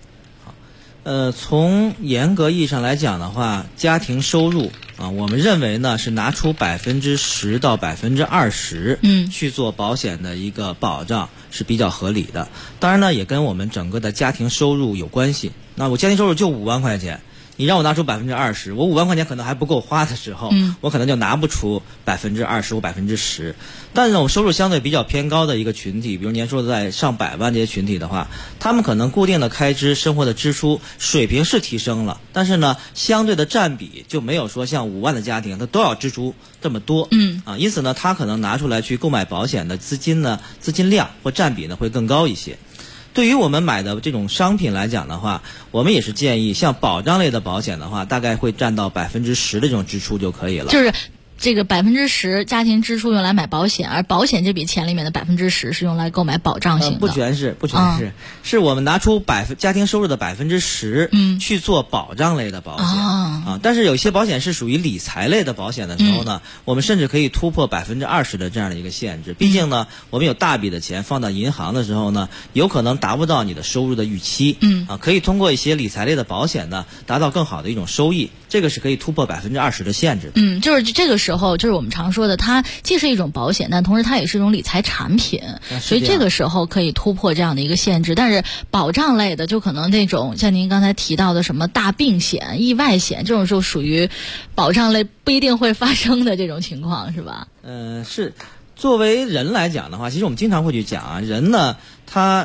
[SPEAKER 10] 从严格意义上来讲的话，家庭收入我们认为呢是拿出10%到20%去做保险的一个保障是比较合理的。当然呢也跟我们整个的家庭收入有关系。那我家庭收入就5万块钱，你让我拿出20%，我5万块钱可能还不够花的时候，我可能就拿不出20%或10%。但是我收入相对比较偏高的一个群体，比如年收入在上百万这些群体的话，他们可能固定的开支、生活的支出水平是提升了，但是呢相对的占比就没有说像5万的家庭他都要支出这么多。因此呢他可能拿出来去购买保险的资金量或占比呢会更高一些。对于我们买的这种商品来讲的话，我们也是建议像保障类的保险的话，大概会占到10%的这种支出就可以了。
[SPEAKER 6] 就是这个10%家庭支出用来买保险，而保险这笔钱里面的10%是用来购买保障型的。
[SPEAKER 10] 不全是，是我们拿出家庭收入的10%去做保障类的保险但是有些保险是属于理财类的保险的时候呢，我们甚至可以突破20%的这样的一个限制。毕竟呢，我们有大笔的钱放到银行的时候呢，有可能达不到你的收入的预期可以通过一些理财类的保险呢，达到更好的一种收益。 这个是可以突破20%的限制的。
[SPEAKER 6] 就是这个时候，就是我们常说的，它既是一种保险，但同时它也是一种理财产品，所以这个时候可以突破这样的一个限制。但是保障类的，就可能那种像您刚才提到的什么大病险、意外险，这种就属于保障类不一定会发生的这种情况，是吧？
[SPEAKER 10] 是。作为人来讲的话，其实我们经常会去讲啊，人呢，他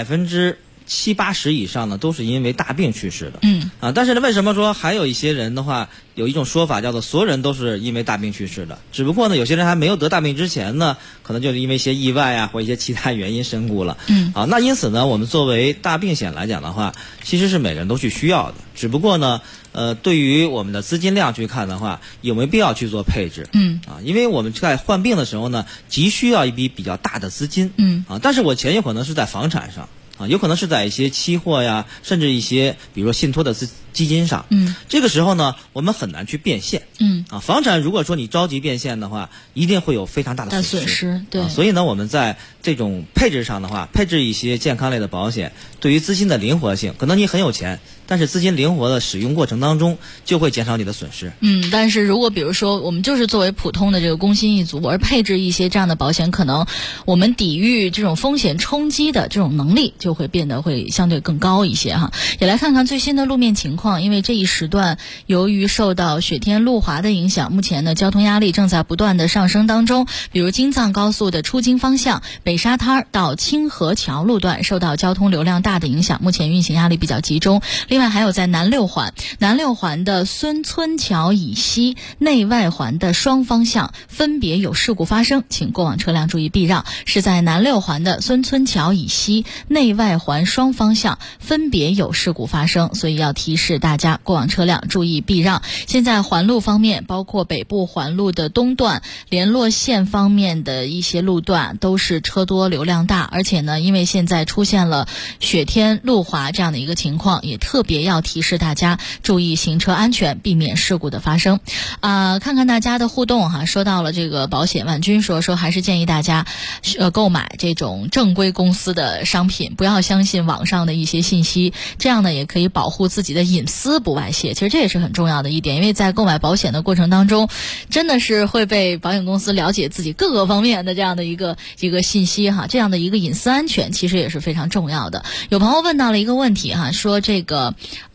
[SPEAKER 10] 70%-80%以上呢都是因为大病去世的。但是呢，为什么说还有一些人的话，有一种说法叫做所有人都是因为大病去世的，只不过呢，有些人还没有得大病之前呢，可能就是因为一些意外啊或一些其他原因身故了。那因此呢，我们作为大病险来讲的话，其实是每个人都去需要的，只不过呢，对于我们的资金量去看的话，有没有必要去做配置？因为我们在患病的时候呢，急需要一笔比较大的资金。但是我钱有可能是在房产上。有可能是在一些期货呀，甚至一些比如说信托的基金上。这个时候呢，我们很难去变现。房产如果说你着急变现的话，一定会有非常大的损失。
[SPEAKER 6] 对。
[SPEAKER 10] 所以呢，我们在这种配置上的话，配置一些健康类的保险，对于资金的灵活性，可能你很有钱，但是资金灵活的使用过程当中，就会减少你的损失。
[SPEAKER 6] 但是如果比如说我们就是作为普通的这个工薪一族，而配置一些这样的保险，可能我们抵御这种风险冲击的这种能力就会变得会相对更高一些哈。也来看看最新的路面情况，因为这一时段由于受到雪天路滑的影响，目前呢交通压力正在不断的上升当中。比如京藏高速的出京方向北沙滩到清河桥路段受到交通流量大的影响，目前运行压力比较集中。另外还有在南六环的孙村桥以西内外环的双方向分别有事故发生，请过往车辆注意避让。是在南六环的孙村桥以西内外环双方向分别有事故发生，所以要提示大家过往车辆注意避让。现在环路方面，包括北部环路的东段、联络线方面的一些路段都是车多流量大，而且呢，因为现在出现了雪天路滑这样的一个情况，也特别要提示大家注意行车安全，避免事故的发生。看看大家的互动哈，说到了这个保险，婉君说还是建议大家购买这种正规公司的商品，不要相信网上的一些信息，这样呢也可以保护自己的隐私不外泄。其实这也是很重要的一点，因为在购买保险的过程当中，真的是会被保险公司了解自己各个方面的这样的一个信息哈，这样的一个隐私安全其实也是非常重要的。有朋友问到了一个问题哈，说这个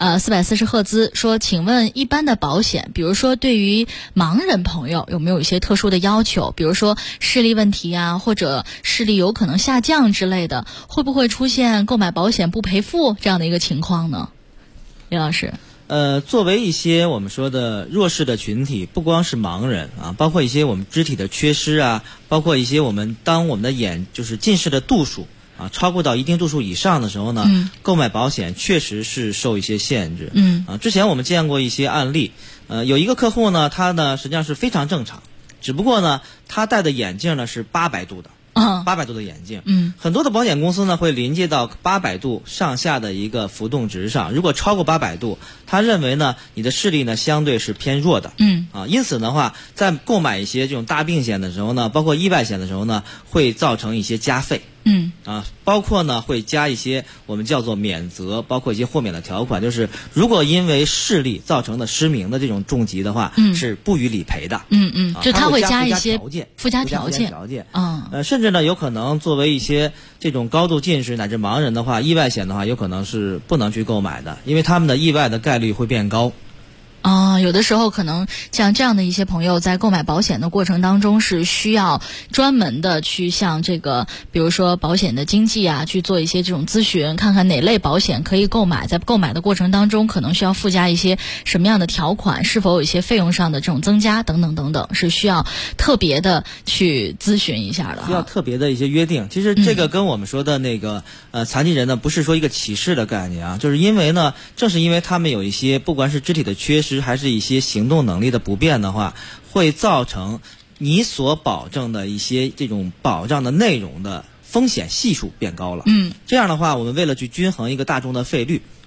[SPEAKER 6] 440赫兹说，请问一般的保险，比如说对于盲人朋友有没有一些特殊的要求，比如说视力问题啊，或者视力有可能下降之类的，会不会出现购买保险不赔付这样的一个情况呢？李老师。
[SPEAKER 10] 作为一些我们说的弱势的群体，不光是盲人啊，包括一些我们肢体的缺失啊，包括一些当我们的眼就是近视的度数超过到一定度数以上的时候呢，购买保险确实是受一些限制。之前我们见过一些案例，有一个客户呢，他呢实际上是非常正常，只不过呢他戴的眼镜呢是800度的。800度的眼镜，很多的保险公司呢会临界到800度上下的一个浮动值上，如果超过800度，他认为呢你的视力呢相对是偏弱的，因此的话，在购买一些这种大病险的时候呢，包括意外险的时候呢，会造成一些加费。包括呢会加一些我们叫做免责，包括一些豁免的条款，就是如果因为视力造成的失明的这种重疾的话，是不予理赔的。
[SPEAKER 6] 就他会加一些附加
[SPEAKER 10] 条件。
[SPEAKER 6] 甚
[SPEAKER 10] 至呢有可能作为一些这种高度近视乃至盲人的话，意外险的话有可能是不能去购买的，因为他们的意外的概率会变高。
[SPEAKER 6] 有的时候可能像这样的一些朋友在购买保险的过程当中是需要专门的去向这个比如说保险的经纪啊去做一些这种咨询，看看哪类保险可以购买，在购买的过程当中可能需要附加一些什么样的条款，是否有一些费用上的这种增加等等等等，是需要特别的去咨询一下的，
[SPEAKER 10] 需要特别的一些约定。其实这个跟我们说的那个残疾人呢不是说一个歧视的概念啊，就是因为呢正是因为他们有一些不管是肢体的缺失还是一些行动能力的不便的话，会造成你所保证的一些这种保障的内容的风险系数变高了。这样的话我们为了去均衡一个大众的费率，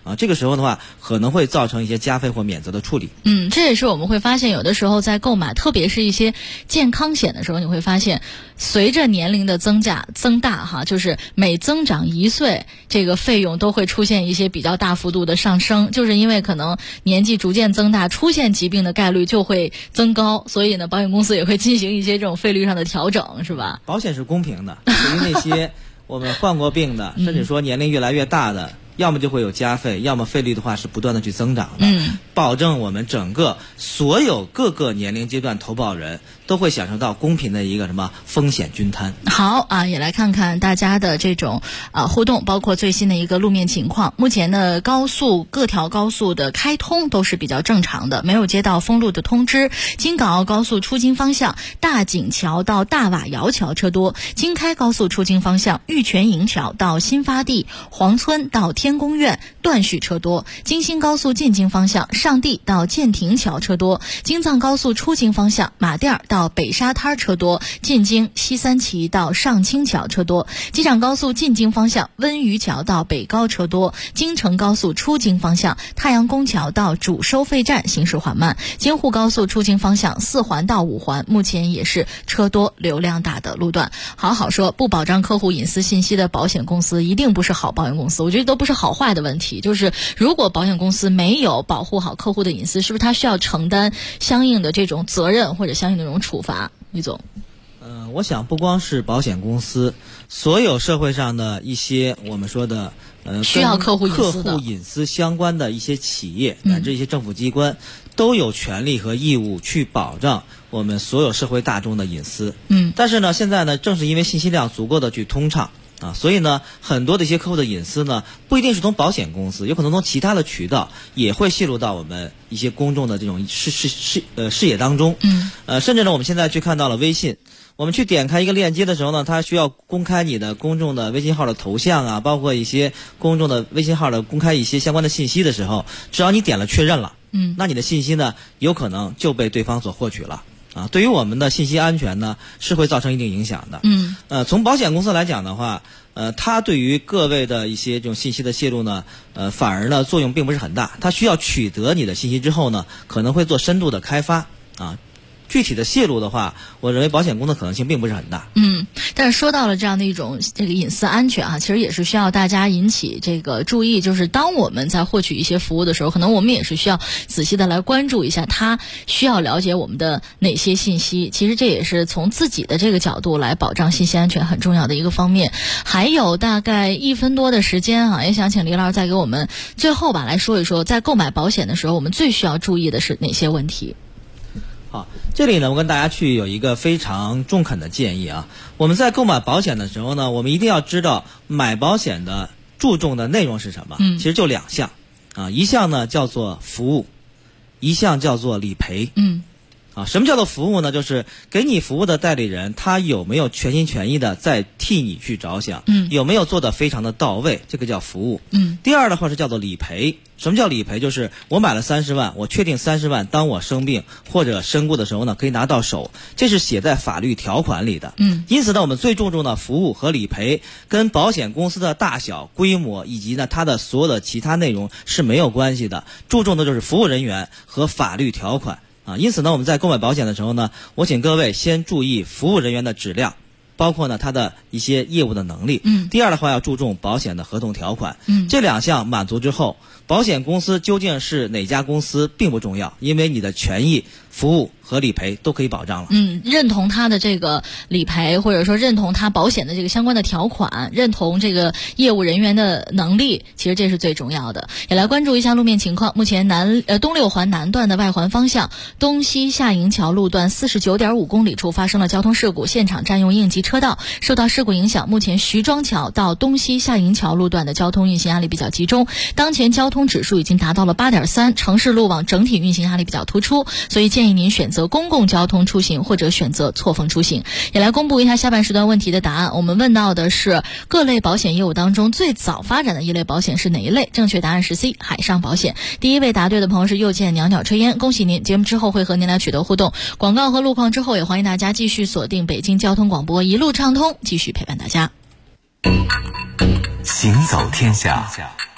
[SPEAKER 10] 这个时候的话可能会造成一些加费或免责的处理。
[SPEAKER 6] 这也是我们会发现有的时候在购买特别是一些健康险的时候，你会发现随着年龄的增大就是每增长1岁，这个费用都会出现一些比较大幅度的上升，就是因为可能年纪逐渐增大，出现疾病的概率就会增高，所以呢保险公司也会进行一些这种费率上的调整，是吧？
[SPEAKER 10] 保险是公平的，对于那些我们患过病的甚至说年龄越来越大的，要么就会有加费，要么费率的话是不断的去增长的，保证我们整个所有各个年龄阶段投保人都会享受到公平的一个风险均摊。
[SPEAKER 6] 好也来看看大家的这种互动，包括最新的一个路面情况。目前的各条高速的开通都是比较正常的，没有接到封路的通知。京港澳高速出京方向大井桥到大瓦窑桥车多，京开高速出京方向玉泉营桥到新发地、黄村到天宫苑段续车多，京新高速进京方向上地到建亭桥车多，京藏高速出京方向马甸到北沙滩车多，进京西三旗到上清桥车多，机场高速进京方向温榆桥到北高车多，京承高速出京方向太阳宫桥到主收费站行驶缓慢，京沪高速出京方向4环到5环目前也是车多流量大的路段。好说，不保障客户隐私信息的保险公司一定不是好保险公司，我觉得都不是好坏的问题，就是如果保险公司没有保护好客户的隐私，是不是他需要承担相应的这种责任或者相应的这种处罚？李总，
[SPEAKER 10] 我想不光是保险公司，所有社会上的一些我们说的
[SPEAKER 6] 需要客户
[SPEAKER 10] 隐私相关的一些企业乃至一些政府机关，都有权利和义务去保障我们所有社会大众的隐私。但是呢，现在呢，正是因为信息量足够的去通畅所以呢，很多的一些客户的隐私呢，不一定是从保险公司，有可能从其他的渠道也会泄露到我们一些公众的这种视野当中。甚至呢，我们现在去看到了微信，我们去点开一个链接的时候呢，它需要公开你的公众的微信号的头像包括一些公众的微信号的公开一些相关的信息的时候，只要你点了确认了，那你的信息呢，有可能就被对方所获取了。对于我们的信息安全呢，是会造成一定影响的。从保险公司来讲的话，它对于各位的一些这种信息的泄露呢，反而呢作用并不是很大。它需要取得你的信息之后呢，可能会做深度的开发具体的泄露的话，我认为保险公司的可能性并不是很大。
[SPEAKER 6] 但是说到了这样的一种这个隐私安全其实也是需要大家引起这个注意，就是当我们在获取一些服务的时候，可能我们也是需要仔细的来关注一下他需要了解我们的哪些信息。其实这也是从自己的这个角度来保障信息安全很重要的一个方面。还有大概1分多的时间也想请李老师再给我们最后来说一说，在购买保险的时候我们最需要注意的是哪些问题。
[SPEAKER 10] 好，这里呢，我跟大家去有一个非常中肯的建议我们在购买保险的时候呢，我们一定要知道买保险的注重的内容是什么。其实就2项一项呢叫做服务，一项叫做理赔。什么叫做服务呢？就是给你服务的代理人，他有没有全心全意的在替你去着想，有没有做得非常的到位，这个叫服务。第二的话是叫做理赔。什么叫理赔？就是我买了30万，我确定30万当我生病或者身故的时候呢，可以拿到手，这是写在法律条款里的。因此呢，我们最注重的服务和理赔跟保险公司的大小、规模以及呢它的所有的其他内容是没有关系的，注重的就是服务人员和法律条款因此呢，我们在购买保险的时候呢，我请各位先注意服务人员的质量，包括呢他的一些业务的能力。第二的话要注重保险的合同条款。这2项满足之后，保险公司究竟是哪家公司并不重要，因为你的权益、服务和理赔都可以保障了。
[SPEAKER 6] 认同他的这个理赔，或者说认同他保险的这个相关的条款，认同这个业务人员的能力，其实这是最重要的。也来关注一下路面情况。目前东6环南段的外环方向东西下营桥路段49.5公里处发生了交通事故，现场占用应急车道。受到事故影响，目前徐庄桥到东西下营桥路段的交通运行压力比较集中，当前交通指数已经达到了8.3，城市路网整体运行压力比较突出，所以建议您选择公共交通出行或者选择错峰出行。也来公布一下下半时段问题的答案。我们问到的是各类保险业务当中最早发展的一类保险是哪一类？正确答案是 C， 海上保险。第一位答对的朋友是又见袅袅炊烟，恭喜您！节目之后会和您来取得互动，广告和路况之后也欢迎大家继续锁定北京交通广播，一路畅通，继续陪伴大家。
[SPEAKER 5] 行走天下，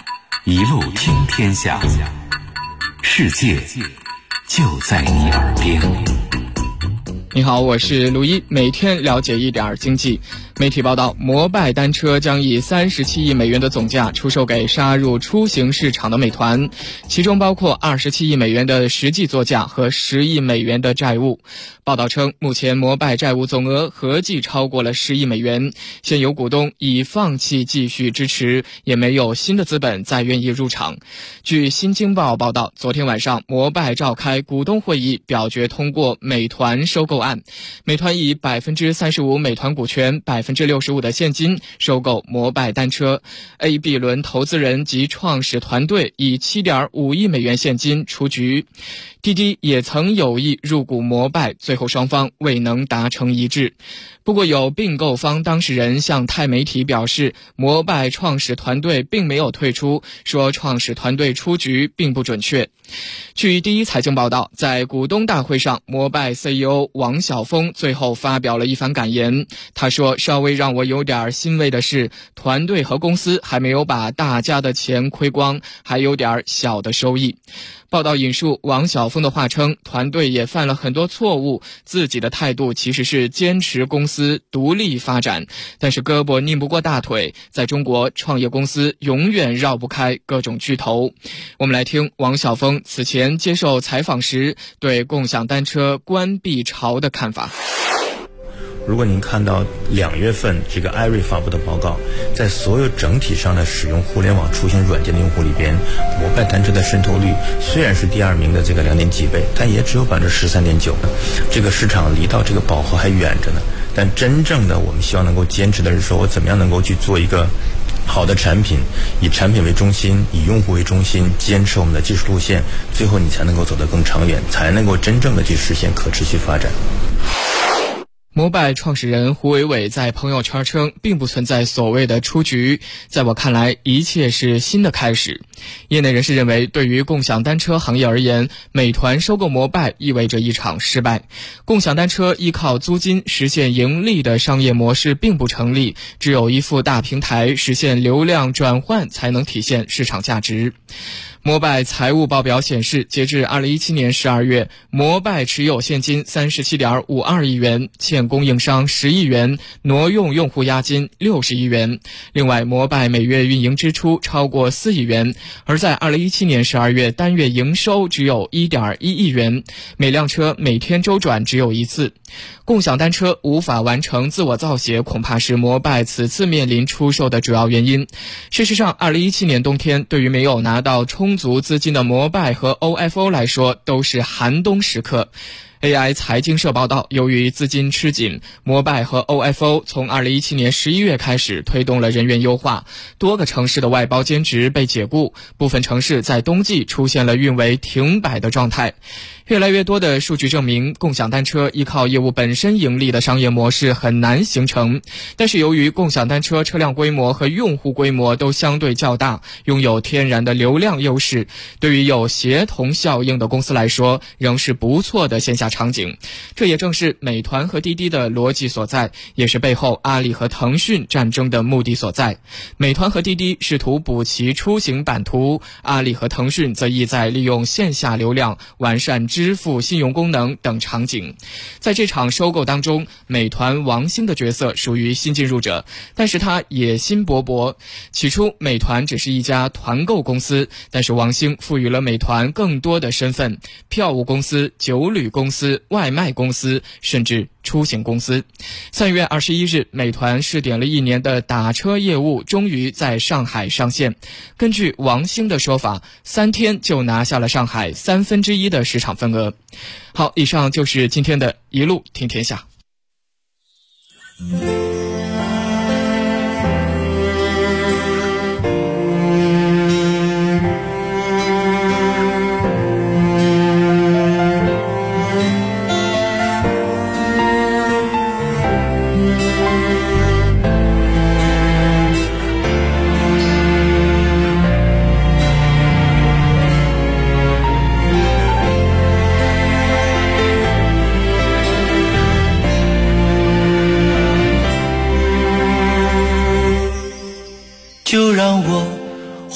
[SPEAKER 5] 一路听天下，世界就在你耳边。
[SPEAKER 18] 你好，我是陆一，每天了解一点经济。媒体报道，摩拜单车将以37亿美元的总价出售给杀入出行市场的美团，其中包括27亿美元的实际作价和10亿美元的债务。报道称，目前摩拜债务总额合计超过了10亿美元，现有股东已放弃继续支持，也没有新的资本再愿意入场。据新京报报道，昨天晚上摩拜召开股东会议，表决通过美团收购案。美团以 35% 美团股权、65% 的现金收购摩拜单车。A、B 轮投资人及创始团队以 7.5 亿美元现金出局。滴滴也曾有意入股摩拜，最后双方未能达成一致。不过有并购方当事人向泰媒体表示，摩拜创始团队并没有退出，说创始团队出局并不准确。据第一财经报道，在股东大会上，摩拜 CEO 王晓峰最后发表了一番感言。他说，稍微让我有点欣慰的是，团队和公司还没有把大家的钱亏光，还有点小的收益。报道引述王晓峰的话称，团队也犯了很多错误，自己的态度其实是坚持公司独立发展，但是胳膊拧不过大腿，在中国创业公司永远绕不开各种巨头。我们来听王晓峰此前接受采访时对共享单车关闭潮的看法。
[SPEAKER 19] 如果您看到2月份这个艾瑞发布的报告，在所有整体上的使用互联网出行软件的用户里边，摩拜单车的渗透率虽然是第2名的这个2.几倍，但也只有 13.9%， 这个市场离到这个饱和还远着呢。但真正的我们希望能够坚持的是说，我怎么样能够去做一个好的产品，以产品为中心，以用户为中心，坚持我们的技术路线，最后你才能够走得更长远，才能够真正的去实现可持续发展。
[SPEAKER 18] 摩拜创始人胡伟伟在朋友圈称，并不存在所谓的出局，在我看来，一切是新的开始。业内人士认为，对于共享单车行业而言，美团收购摩拜意味着一场失败。共享单车依靠租金实现盈利的商业模式并不成立，只有一副大平台实现流量转换才能体现市场价值。摩拜财务报表显示，截至2017年12月，摩拜持有现金 37.52 亿元，欠供应商10亿元，挪用用户押金60亿元。另外，摩拜每月运营支出超过4亿元，而在2017年12月，单月营收只有 1.1 亿元，每辆车每天周转只有1次。共享单车无法完成自我造血，恐怕是摩拜此次面临出售的主要原因。事实上，2017年冬天，对于没有拿到充足资金的摩拜和 OFO 来说，都是寒冬时刻。AI 财经社报道，由于资金吃紧，摩拜和 OFO 从2017年11月开始推动了人员优化，多个城市的外包兼职被解雇，部分城市在冬季出现了运维停摆的状态。越来越多的数据证明，共享单车依靠业务本身盈利的商业模式很难形成。但是由于共享单车车辆规模和用户规模都相对较大，拥有天然的流量优势，对于有协同效应的公司来说，仍是不错的线下场景。这也正是美团和滴滴的逻辑所在，也是背后阿里和腾讯战争的目的所在。美团和滴滴试图补齐出行版图，阿里和腾讯则意在利用线下流量完善支付、信用功能等场景。在这场收购当中，美团王兴的角色属于新进入者，但是他野心勃勃。起初美团只是一家团购公司，但是王兴赋予了美团更多的身份，票务公司、酒旅公司、外卖公司，甚至出行公司。3月21日，美团试点了1年的打车业务终于在上海上线。根据王兴的说法，3天就拿下了上海1/3的市场份额。好，以上就是今天的一路听天下。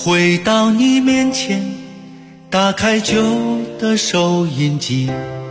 [SPEAKER 20] 回到你面前，打开旧的收音机，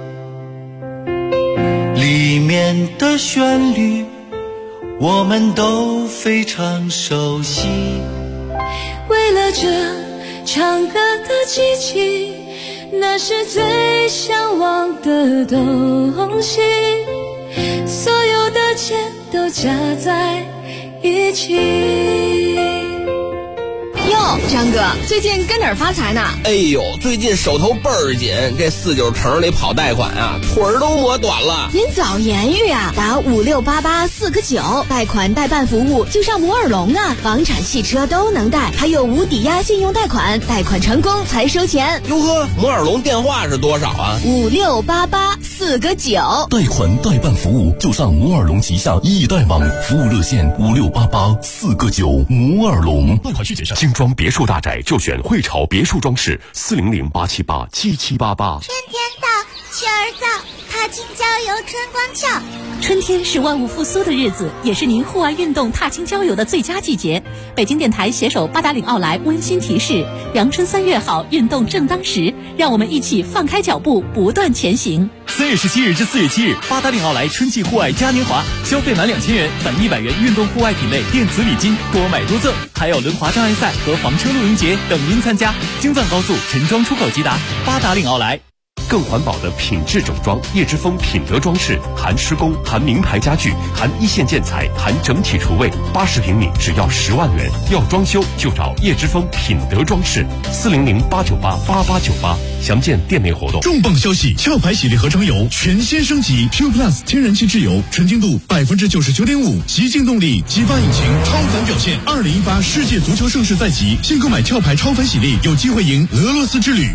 [SPEAKER 20] 里面的旋律我们都非常熟悉。
[SPEAKER 21] 为了这唱歌的机器，那是最向往的东西，所有的钱都加在一起。
[SPEAKER 22] 哟，张哥，最近跟哪儿发财呢？
[SPEAKER 23] 哎呦，最近手头倍儿紧，这49城里跑贷款啊，腿儿都磨短了。
[SPEAKER 22] 您早言语啊，打5688-4个9，贷款代办服务就上摩尔龙啊，房产、汽车都能贷，还有无抵押信用贷款，贷款成功才收钱。
[SPEAKER 23] 哟呵，摩尔龙电话是多少啊
[SPEAKER 22] ？5688-4个9。
[SPEAKER 24] 贷款代办服务就上摩尔龙旗下易贷网，服务热线5688-4个9，摩尔龙。
[SPEAKER 4] 贷款需谨慎。精装别墅大宅就选汇潮别墅装饰，400-878-7788。
[SPEAKER 17] 春天到，雀儿造，踏青郊游春光俏。
[SPEAKER 25] 春天是万物复苏的日子，也是您户外运动踏青郊游的最佳季节。北京电台携手八达岭奥莱温馨提示：阳春3月好，运动正当时，让我们一起放开脚步，不断前行。
[SPEAKER 15] 3月17日至4月7日，八达岭奥莱春季户外嘉年华，消费满2000元返100元运动户外品类电子礼金，多买多赠，还有轮滑障碍赛和房车露营节等您参加。京藏高速陈庄出口即达，八达岭奥莱。
[SPEAKER 4] 更环保的品质整装，叶之峰品德装饰，含施工，含名牌家具，含一线建材，含整体厨卫，80平米只要10万元。要装修就找叶之峰品德装饰，400-898-8898，详见店内活动。
[SPEAKER 26] 重磅消息！壳牌洗涤合成油全新升级 ，Pure Plus 天然气质油，纯净度99.5%，极净动力，激发引擎，超凡表现。2018世界足球盛世在即，现购买壳牌超凡洗涤，有机会赢俄罗斯之旅。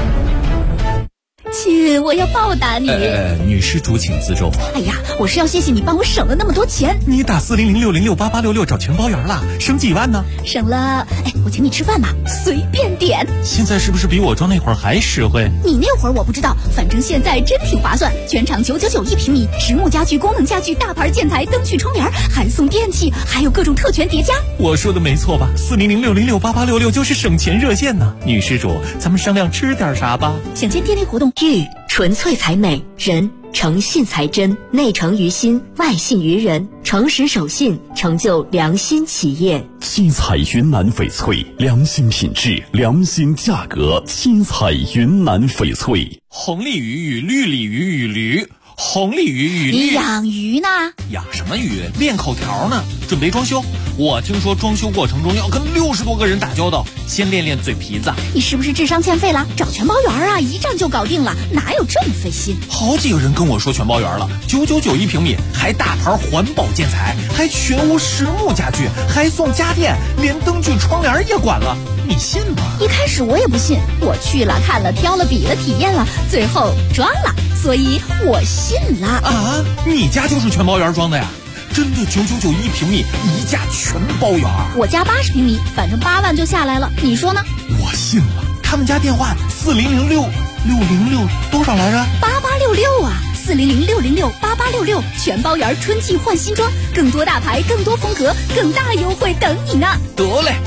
[SPEAKER 21] 亲，我要报答你。
[SPEAKER 15] 女施主请自重。
[SPEAKER 21] 哎呀，我是要谢谢你帮我省了那么多钱。
[SPEAKER 15] 你打400-606-8866找全包圆了，省几万呢？
[SPEAKER 21] 省了，我请你吃饭吧，随便点。
[SPEAKER 15] 现在是不是比我装那会儿还实惠？
[SPEAKER 21] 你那会儿我不知道，反正现在真挺划算。全场999一平米，实木家具、功能家具、大牌建材、灯具、窗帘，还送电器，还有各种特权叠加。
[SPEAKER 15] 我说的没错吧？400-606-8866就是省钱热线呢。女施主，咱们商量吃点啥吧？
[SPEAKER 21] 想见店内活动。
[SPEAKER 22] 玉纯粹才美，人诚信才真，内诚于心，外信于人，诚实守信，成就良心企业。
[SPEAKER 24] 七彩云南翡翠，良心品质，良心价格。七彩云南翡翠。
[SPEAKER 15] 红鲤鱼与绿鲤鱼与驴，红鲤鱼与绿。
[SPEAKER 21] 你养鱼呢？
[SPEAKER 15] 养什么鱼？练口条呢。准备装修。我听说装修过程中要跟60多个人打交道，先练练嘴皮子。
[SPEAKER 21] 你是不是智商欠费了？找全包圆啊，一站就搞定了，哪有这么费心？
[SPEAKER 15] 好几个人跟我说全包圆了，999一平米，还大牌环保建材，还全屋实木家具，还送家电，连灯具窗帘也管了，你信吗？
[SPEAKER 21] 一开始我也不信，我去了看了挑了比了体验了，最后装了，所以我信了。
[SPEAKER 15] 啊，你家就是全包圆装的呀？真的999一平米，一价全包圆。
[SPEAKER 21] 我家80平米，反正8万就下来了，你说呢？
[SPEAKER 15] 我信了。他们家电话4006606多少来着
[SPEAKER 21] ？8866啊，400-606-8866，全包圆春季换新装，更多大牌，更多风格，更大优惠等你呢。
[SPEAKER 15] 得嘞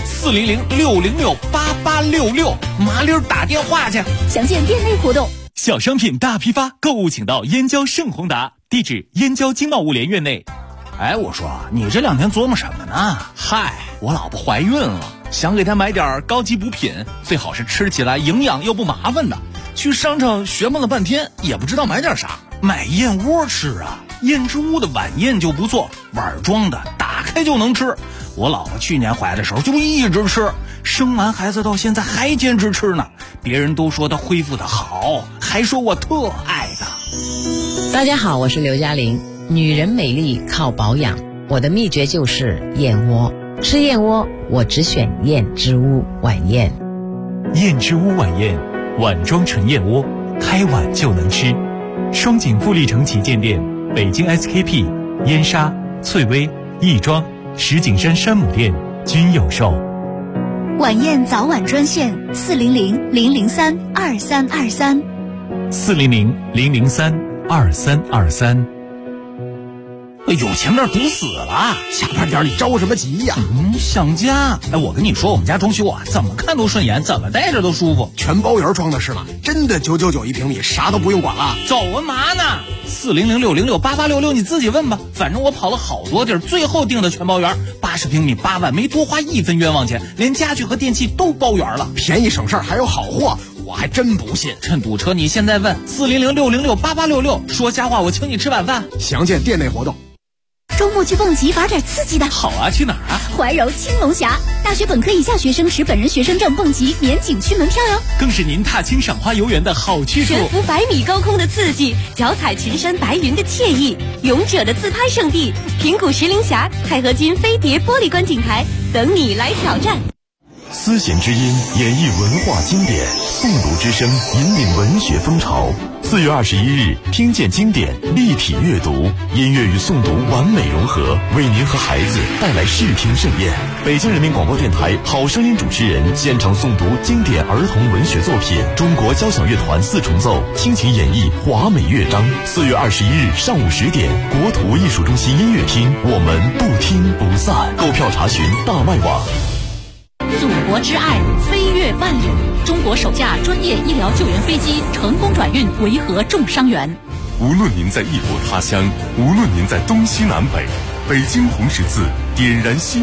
[SPEAKER 15] ，400-606-8866，麻溜打电话去。
[SPEAKER 21] 详见店内活动。
[SPEAKER 15] 小商品大批发，购物请到燕郊盛宏达，地址燕郊经贸物联院内。哎，我说你这2天琢磨什么呢？嗨，我老婆怀孕了，想给她买点高级补品，最好是吃起来营养又不麻烦的。去商场学摸了半天，也不知道买点啥。买燕窝吃啊，燕之屋的晚宴就不错，碗装的，打开就能吃。我老婆去年怀的时候就一直吃，生完孩子到现在还坚持吃呢。别人都说她恢复的好，还说我特爱她。
[SPEAKER 14] 大家好，我是刘嘉玲。女人美丽靠保养，我的秘诀就是燕窝。吃燕窝，我只选燕之屋晚宴。
[SPEAKER 15] 燕之屋晚宴，碗装纯燕窝，开碗就能吃。双井富力城旗舰店、北京 SKP、燕莎、翠微、亦庄、石景山山姆店均有售。
[SPEAKER 21] 晚宴早晚专线400-003-2323。
[SPEAKER 15] 400-003-2323。 有前面堵死了，
[SPEAKER 1] 下班点你着什么急呀？
[SPEAKER 15] 想家。我跟你说，我们家装修啊，怎么看都顺眼，怎么待着都舒服。
[SPEAKER 1] 全包圆装的是吗？真的999一平米，啥都不用管了。
[SPEAKER 15] 走啊嘛呢？4006068866，你自己问吧。反正我跑了好多地儿，最后定的全包圆，80平米8万，没多花1分冤枉钱，连家具和电器都包圆了，
[SPEAKER 1] 便宜省事儿还有好货。我还真不信，
[SPEAKER 15] 趁堵车你现在问4006068866，说瞎话我请你吃晚饭。
[SPEAKER 1] 详见店内活动。
[SPEAKER 22] 周末去蹦极玩点刺激的。
[SPEAKER 15] 好啊，去哪儿啊？
[SPEAKER 22] 怀柔青龙峡，大学本科以下学生持本人学生证蹦极免景区门票哟。
[SPEAKER 15] 更是您踏青赏花游园的好去处，
[SPEAKER 21] 悬浮100米高空的刺激，脚踩群山白云的惬意，勇者的自拍圣地，平谷石林峡、钛合金飞碟玻璃观景台等你来挑战。
[SPEAKER 24] 丝弦之音演绎文化经典，诵读之声引领文学风潮。4月21日，听见经典，立体阅读，音乐与诵读完美融合，为您和孩子带来视听盛宴。北京人民广播电台好声音主持人现场诵读经典儿童文学作品，中国交响乐团4重奏倾情演绎华美乐章。4月21日上午10点，国土艺术中心音乐厅，我们不听不散。购票查询大麦网。
[SPEAKER 25] 祖国之爱，飞越万里。中国首架专业医疗救援飞机成功转运维和重伤员。
[SPEAKER 24] 无论您在异国他乡，无论您在东西南北，北京红十字点燃希